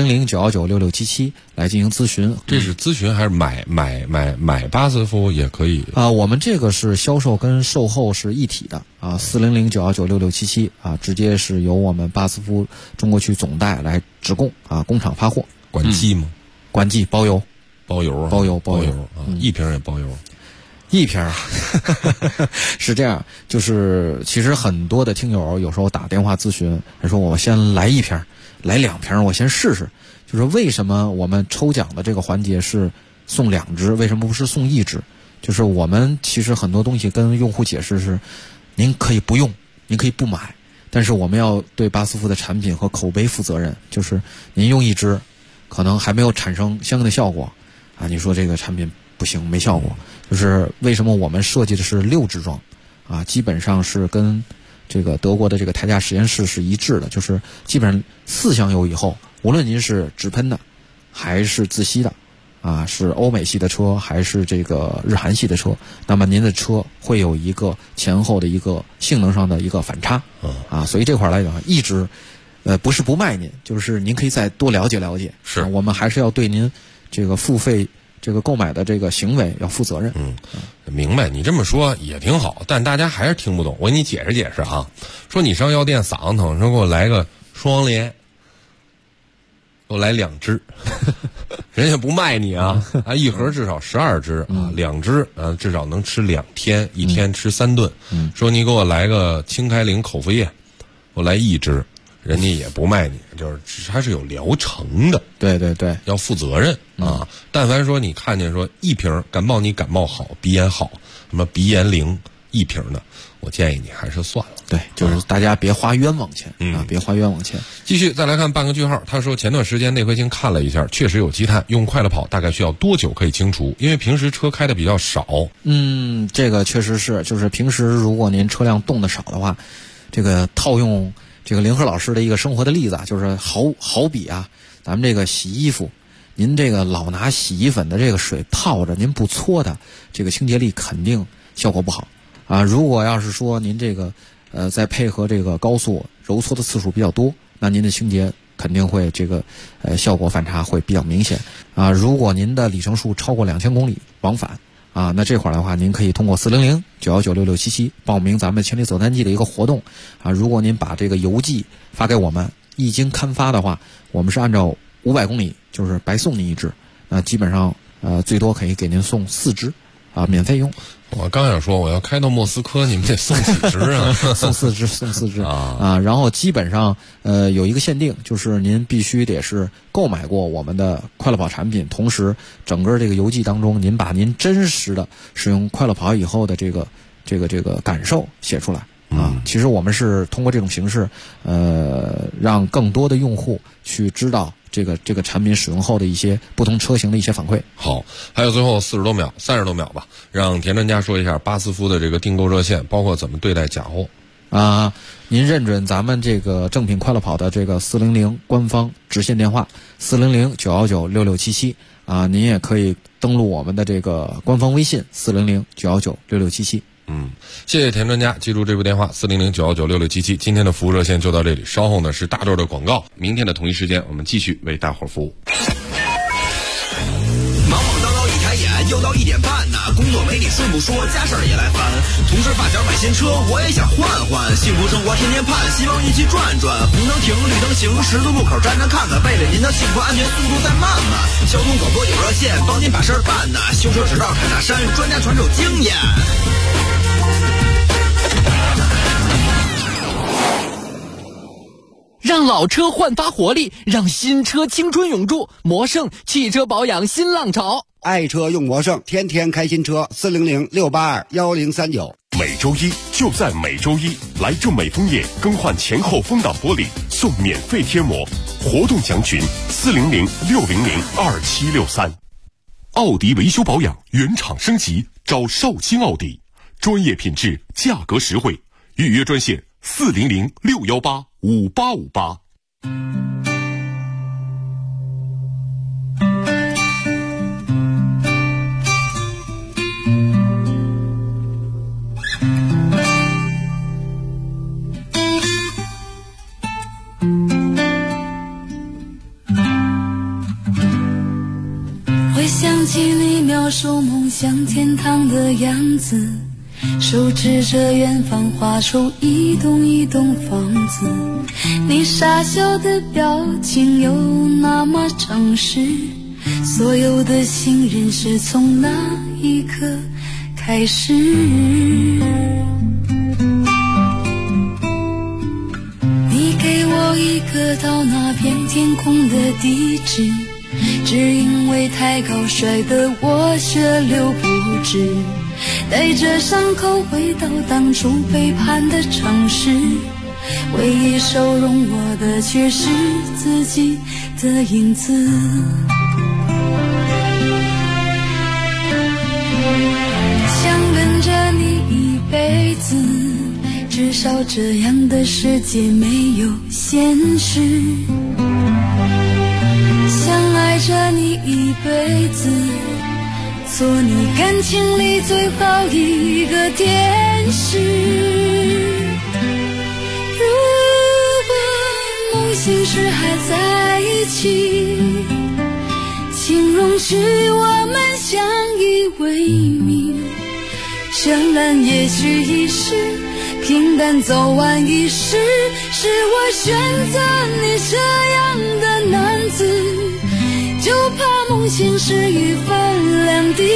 S7: 400-919-6677来进行咨询。
S4: 这是咨询还是买巴斯夫也可以？
S7: 我们这个是销售跟售后是一体的400-919-6677直接是由我们巴斯夫中国区总代来直供工厂发货。
S4: 管寄吗？
S7: 管寄，包邮，
S4: 包邮，一瓶也包邮，
S7: 一瓶是这样，就是其实很多的听友有时候打电话咨询，他说我先来1瓶，来2瓶，我先试试。就是为什么我们抽奖的这个环节是送2支，为什么不是送1支？就是我们其实很多东西跟用户解释是，您可以不用，您可以不买，但是我们要对巴斯夫的产品和口碑负责任，就是您用1支。可能还没有产生相应的效果你说这个产品不行，没效果。就是为什么我们设计的是6支装基本上是跟这个德国的这个台架实验室是一致的，就是基本上4箱油以后，无论您是直喷的还是自吸的是欧美系的车还是这个日韩系的车，那么您的车会有一个前后的一个性能上的一个反差所以这块来讲一直不是不卖您，就是您可以再多了解了解。
S4: 是
S7: 我们还是要对您这个付费这个购买的这个行为要负责任。
S4: 明白，你这么说也挺好，但大家还是听不懂。我给你解释解释说你上药店嗓子疼，说给我来个双联，给我来2支，人家不卖你一盒至少12支2支至少能吃2天，1天吃3顿。说你给我来个清开灵口服液，我来1支。人家也不卖你，就是它是有疗程的，
S7: 对对对，
S4: 要负责任但凡说你看见说1瓶感冒你感冒好，鼻炎好，什么鼻炎灵1瓶的，我建议你还是算了。
S7: 对，就是大家别花冤枉钱别花冤枉钱。
S4: 继续再来看半个句号，他说前段时间内科星看了一下，确实有积碳，用快了跑大概需要多久可以清除？因为平时车开的比较少。
S7: 这个确实是，就是平时如果您车辆动的少的话，这个套用这个凌鹤老师的一个生活的例子就是好比咱们这个洗衣服，您这个老拿洗衣粉的这个水泡着，您不搓它，这个清洁力肯定效果不好啊。如果要是说您这个再配合这个高速揉搓的次数比较多，那您的清洁肯定会这个效果反差会比较明显啊。如果您的里程数超过2000公里往返啊，那这会儿的话，您可以通过400-919-6677报名咱们千里走单季的一个活动啊。如果您把这个邮寄发给我们，一经刊发的话，我们是按照500公里就是白送您一只，那基本上最多可以给您送4只啊，免费用。
S4: 我刚想说我要开到莫斯科，你们得送几只啊？
S7: 送4只啊。然后基本上有一个限定，就是您必须得是购买过我们的快乐跑产品，同时整个这个邮寄当中，您把您真实的使用快乐跑以后的这个感受写出来啊。其实我们是通过这种形式，让更多的用户去知道这个产品使用后的一些不同车型的一些反馈。
S4: 好，还有最后30多秒吧，让田专家说一下巴斯夫的这个订购热线，包括怎么对待假货
S7: 啊。您认准咱们这个正品快乐跑的这个400官方直线电话400-919-6677啊，您也可以登录我们的这个官方微信400-919-6677。
S4: 谢谢田专家，记住这部电话400-919-6677。今天的服务热线就到这里，稍后呢是大周的广告，明天的同一时间我们继续为大伙儿服务。
S3: 忙忙叨叨一抬眼，又到1点半呢，工作没你顺不说，家事儿也来烦。同事发小买新车，我也想换换，幸福生活天天盼，希望一起转转。红灯停，绿灯行，十字路口站站看看，为了您的幸福安全，速度再慢慢。交通广播有热线，帮您把事儿办呢。修车指导看大山，专家传授经验。
S8: 让老车焕发活力，让新车青春永驻。魔胜汽车保养新浪潮，
S6: 爱车用魔胜，天天开新车。400-682-1039。
S10: 每周一就在每周一，来正美枫叶更换前后风挡玻璃，送免费贴膜。活动详询400-600-2763。奥迪维修保养原厂升级，找绍兴奥迪，专业品质，价格实惠。预约专线400-618-5858。
S11: 回想起你描述梦想天堂的样子，手指着远方画出一栋一栋房子，你傻笑的表情又那么诚实，所有的信任是从那一刻开始。你给我一个到那片天空的地址，只因为太高摔得我血流不止，带着伤口回到当初背叛的城市，唯一收容我的却是自己的影子。想跟着你一辈子，至少这样的世界没有现实。想爱着你一辈子，做你感情里最好一个天使。如果梦醒时还在一起，请容许我们相依为命。绚烂也许一时，平淡早晚一时，是我选择你这样的男子，就怕梦醒时雨分两地，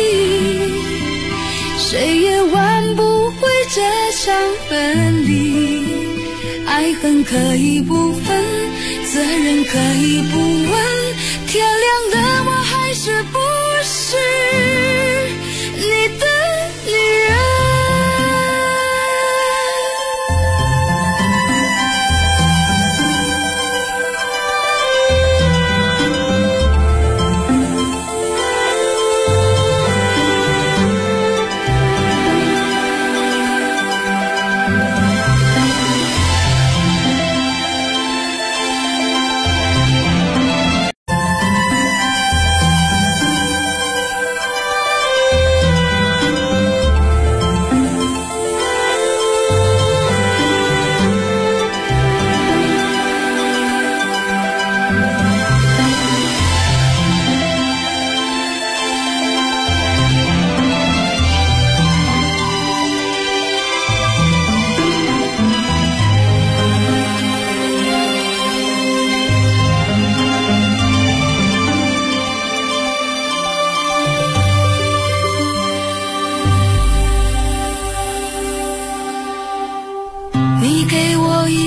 S11: 谁也挽不回这场分离。爱恨可以不分，责任可以不问，天亮的我还是不是你的女人。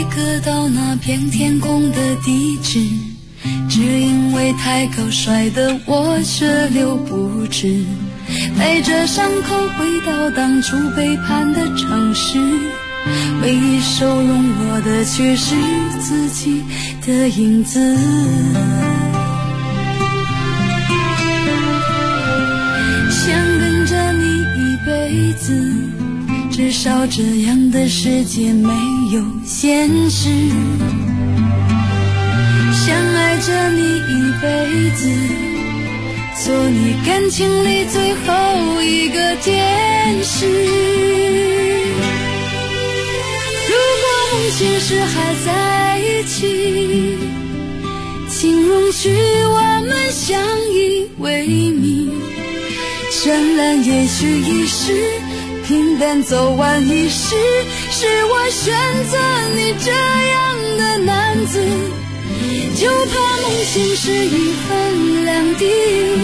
S11: 个到那片天空的地址，只因为太高摔得我血流不止，带着伤口回到当初背叛的城市，唯一收容我的却是自己的影子。想跟着你一辈子，至少这样的世界没有现实。想爱着你一辈子，做你感情里最后一个天使。如果梦醒时还在一起，请容许我们相依为命。绚烂也许一时，平淡走完一世，是我选择你这样的男子，就怕梦醒时一分两地，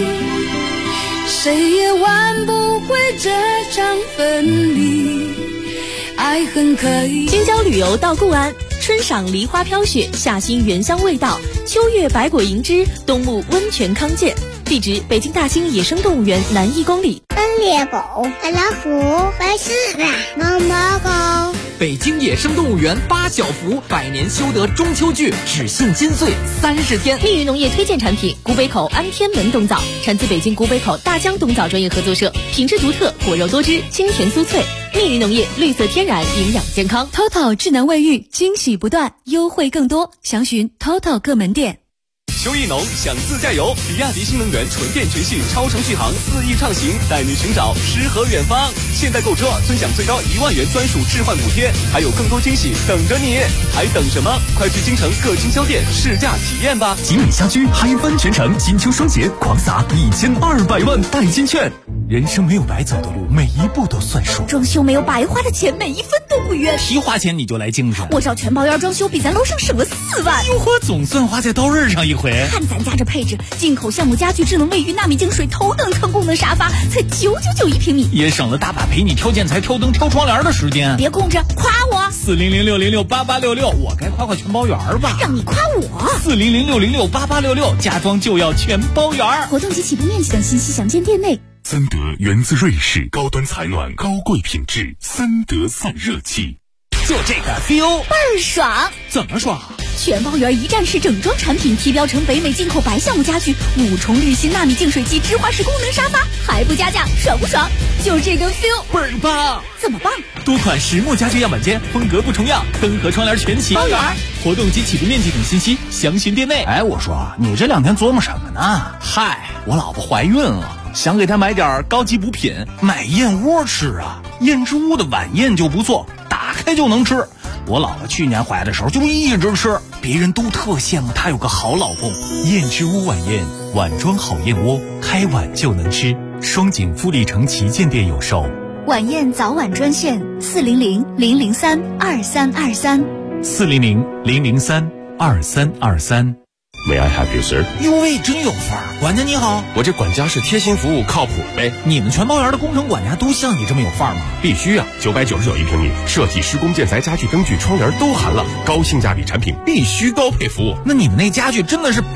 S11: 谁也挽不回这场分离。爱恨可以
S12: 京郊旅游到固安，春赏梨花飘雪，夏欣原香味道，秋月百果盈枝，冬沐温泉康健。地址：北京大兴野生动物园南1公里。
S15: 猎狗、大老虎、白狮子、毛毛狗。
S8: 北京野生动物园8小福100年修得中秋剧，只庆金岁30天。
S12: 密云农业推荐产品：古北口安天门冬枣，产自北京古北口大江冬枣专业合作社，品质独特，果肉多汁，清甜酥脆。密云农业，绿色天然，营养健康。
S18: TOTO 智能卫浴，惊喜不断，优惠更多，详询 TOTO 各门店。
S14: 秋意浓，想自驾游，比亚迪新能源纯电全系超长续航4亿畅行，带你寻找诗和远方。现在购车尊享最高1万元专属置换补贴，还有更多惊喜等着你，还等什么？快去京城各经销店试驾体验吧！
S23: 吉米家居嗨翻全城，金秋双节狂撒1200万代金券。人生没有白走的路，每一步都算数。
S1: 装修没有白花的钱，每一分都不冤。
S21: 提花钱你就来精神，
S1: 我找全包院装修比咱楼上省了4万。
S21: 哟呵，总算花在刀刃上一回。
S1: 看咱家这配置，进口橡木家具、智能卫浴、纳米净水、头等舱功能沙发，才999一平米，
S21: 也省了大把陪你挑建材、挑灯、挑窗帘的时间。
S1: 别空着，夸我
S21: ！400-606-8866，我该夸全包园吧？
S1: 让你夸我
S21: ！400-606-8866，家装就要全包园。
S1: 活动及起步面积等信息详见店内。
S10: 森德源自瑞士，高端采暖，高贵品质，森德散热器。
S21: 就这个 feel
S1: 倍儿爽！
S21: 怎么爽？
S1: 全包园一站式整装产品，提标成北美进口白橡木家具，5重滤芯纳米净水机，直滑式功能沙发，还不加价，爽不爽？就这个 feel
S21: 倍儿棒！
S1: 怎么棒？
S21: 多款实木家具样板间，风格不重样，灯和窗帘全齐。
S1: 包园
S21: 活动及起步面积等信息详询店内。哎，我说你这2天琢磨什么呢？嗨，我老婆怀孕了，想给她买点高级补品，买燕窝吃啊。燕之屋的晚宴就不错，打开就能吃。我老婆去年怀的时候就一直吃，别人都特羡慕她有个好老公。
S16: 燕之屋晚宴，碗装好燕窝，开碗就能吃。双井富力城旗舰店有售。
S1: 晚宴早晚专线400-003-2323。
S16: 400-003-2323。
S24: May I help you, sir？
S21: 哟喂，真有范儿！管家你好，
S24: 我这管家是贴心服务，靠谱呗。
S21: 你们全包园的工程管家都像你这么有范儿吗？
S24: 必须啊！999一平米，设计、施工、建材、家具、灯具、窗帘都含了，高性价比产品，必须高配服务。
S21: 那你们那家具真的是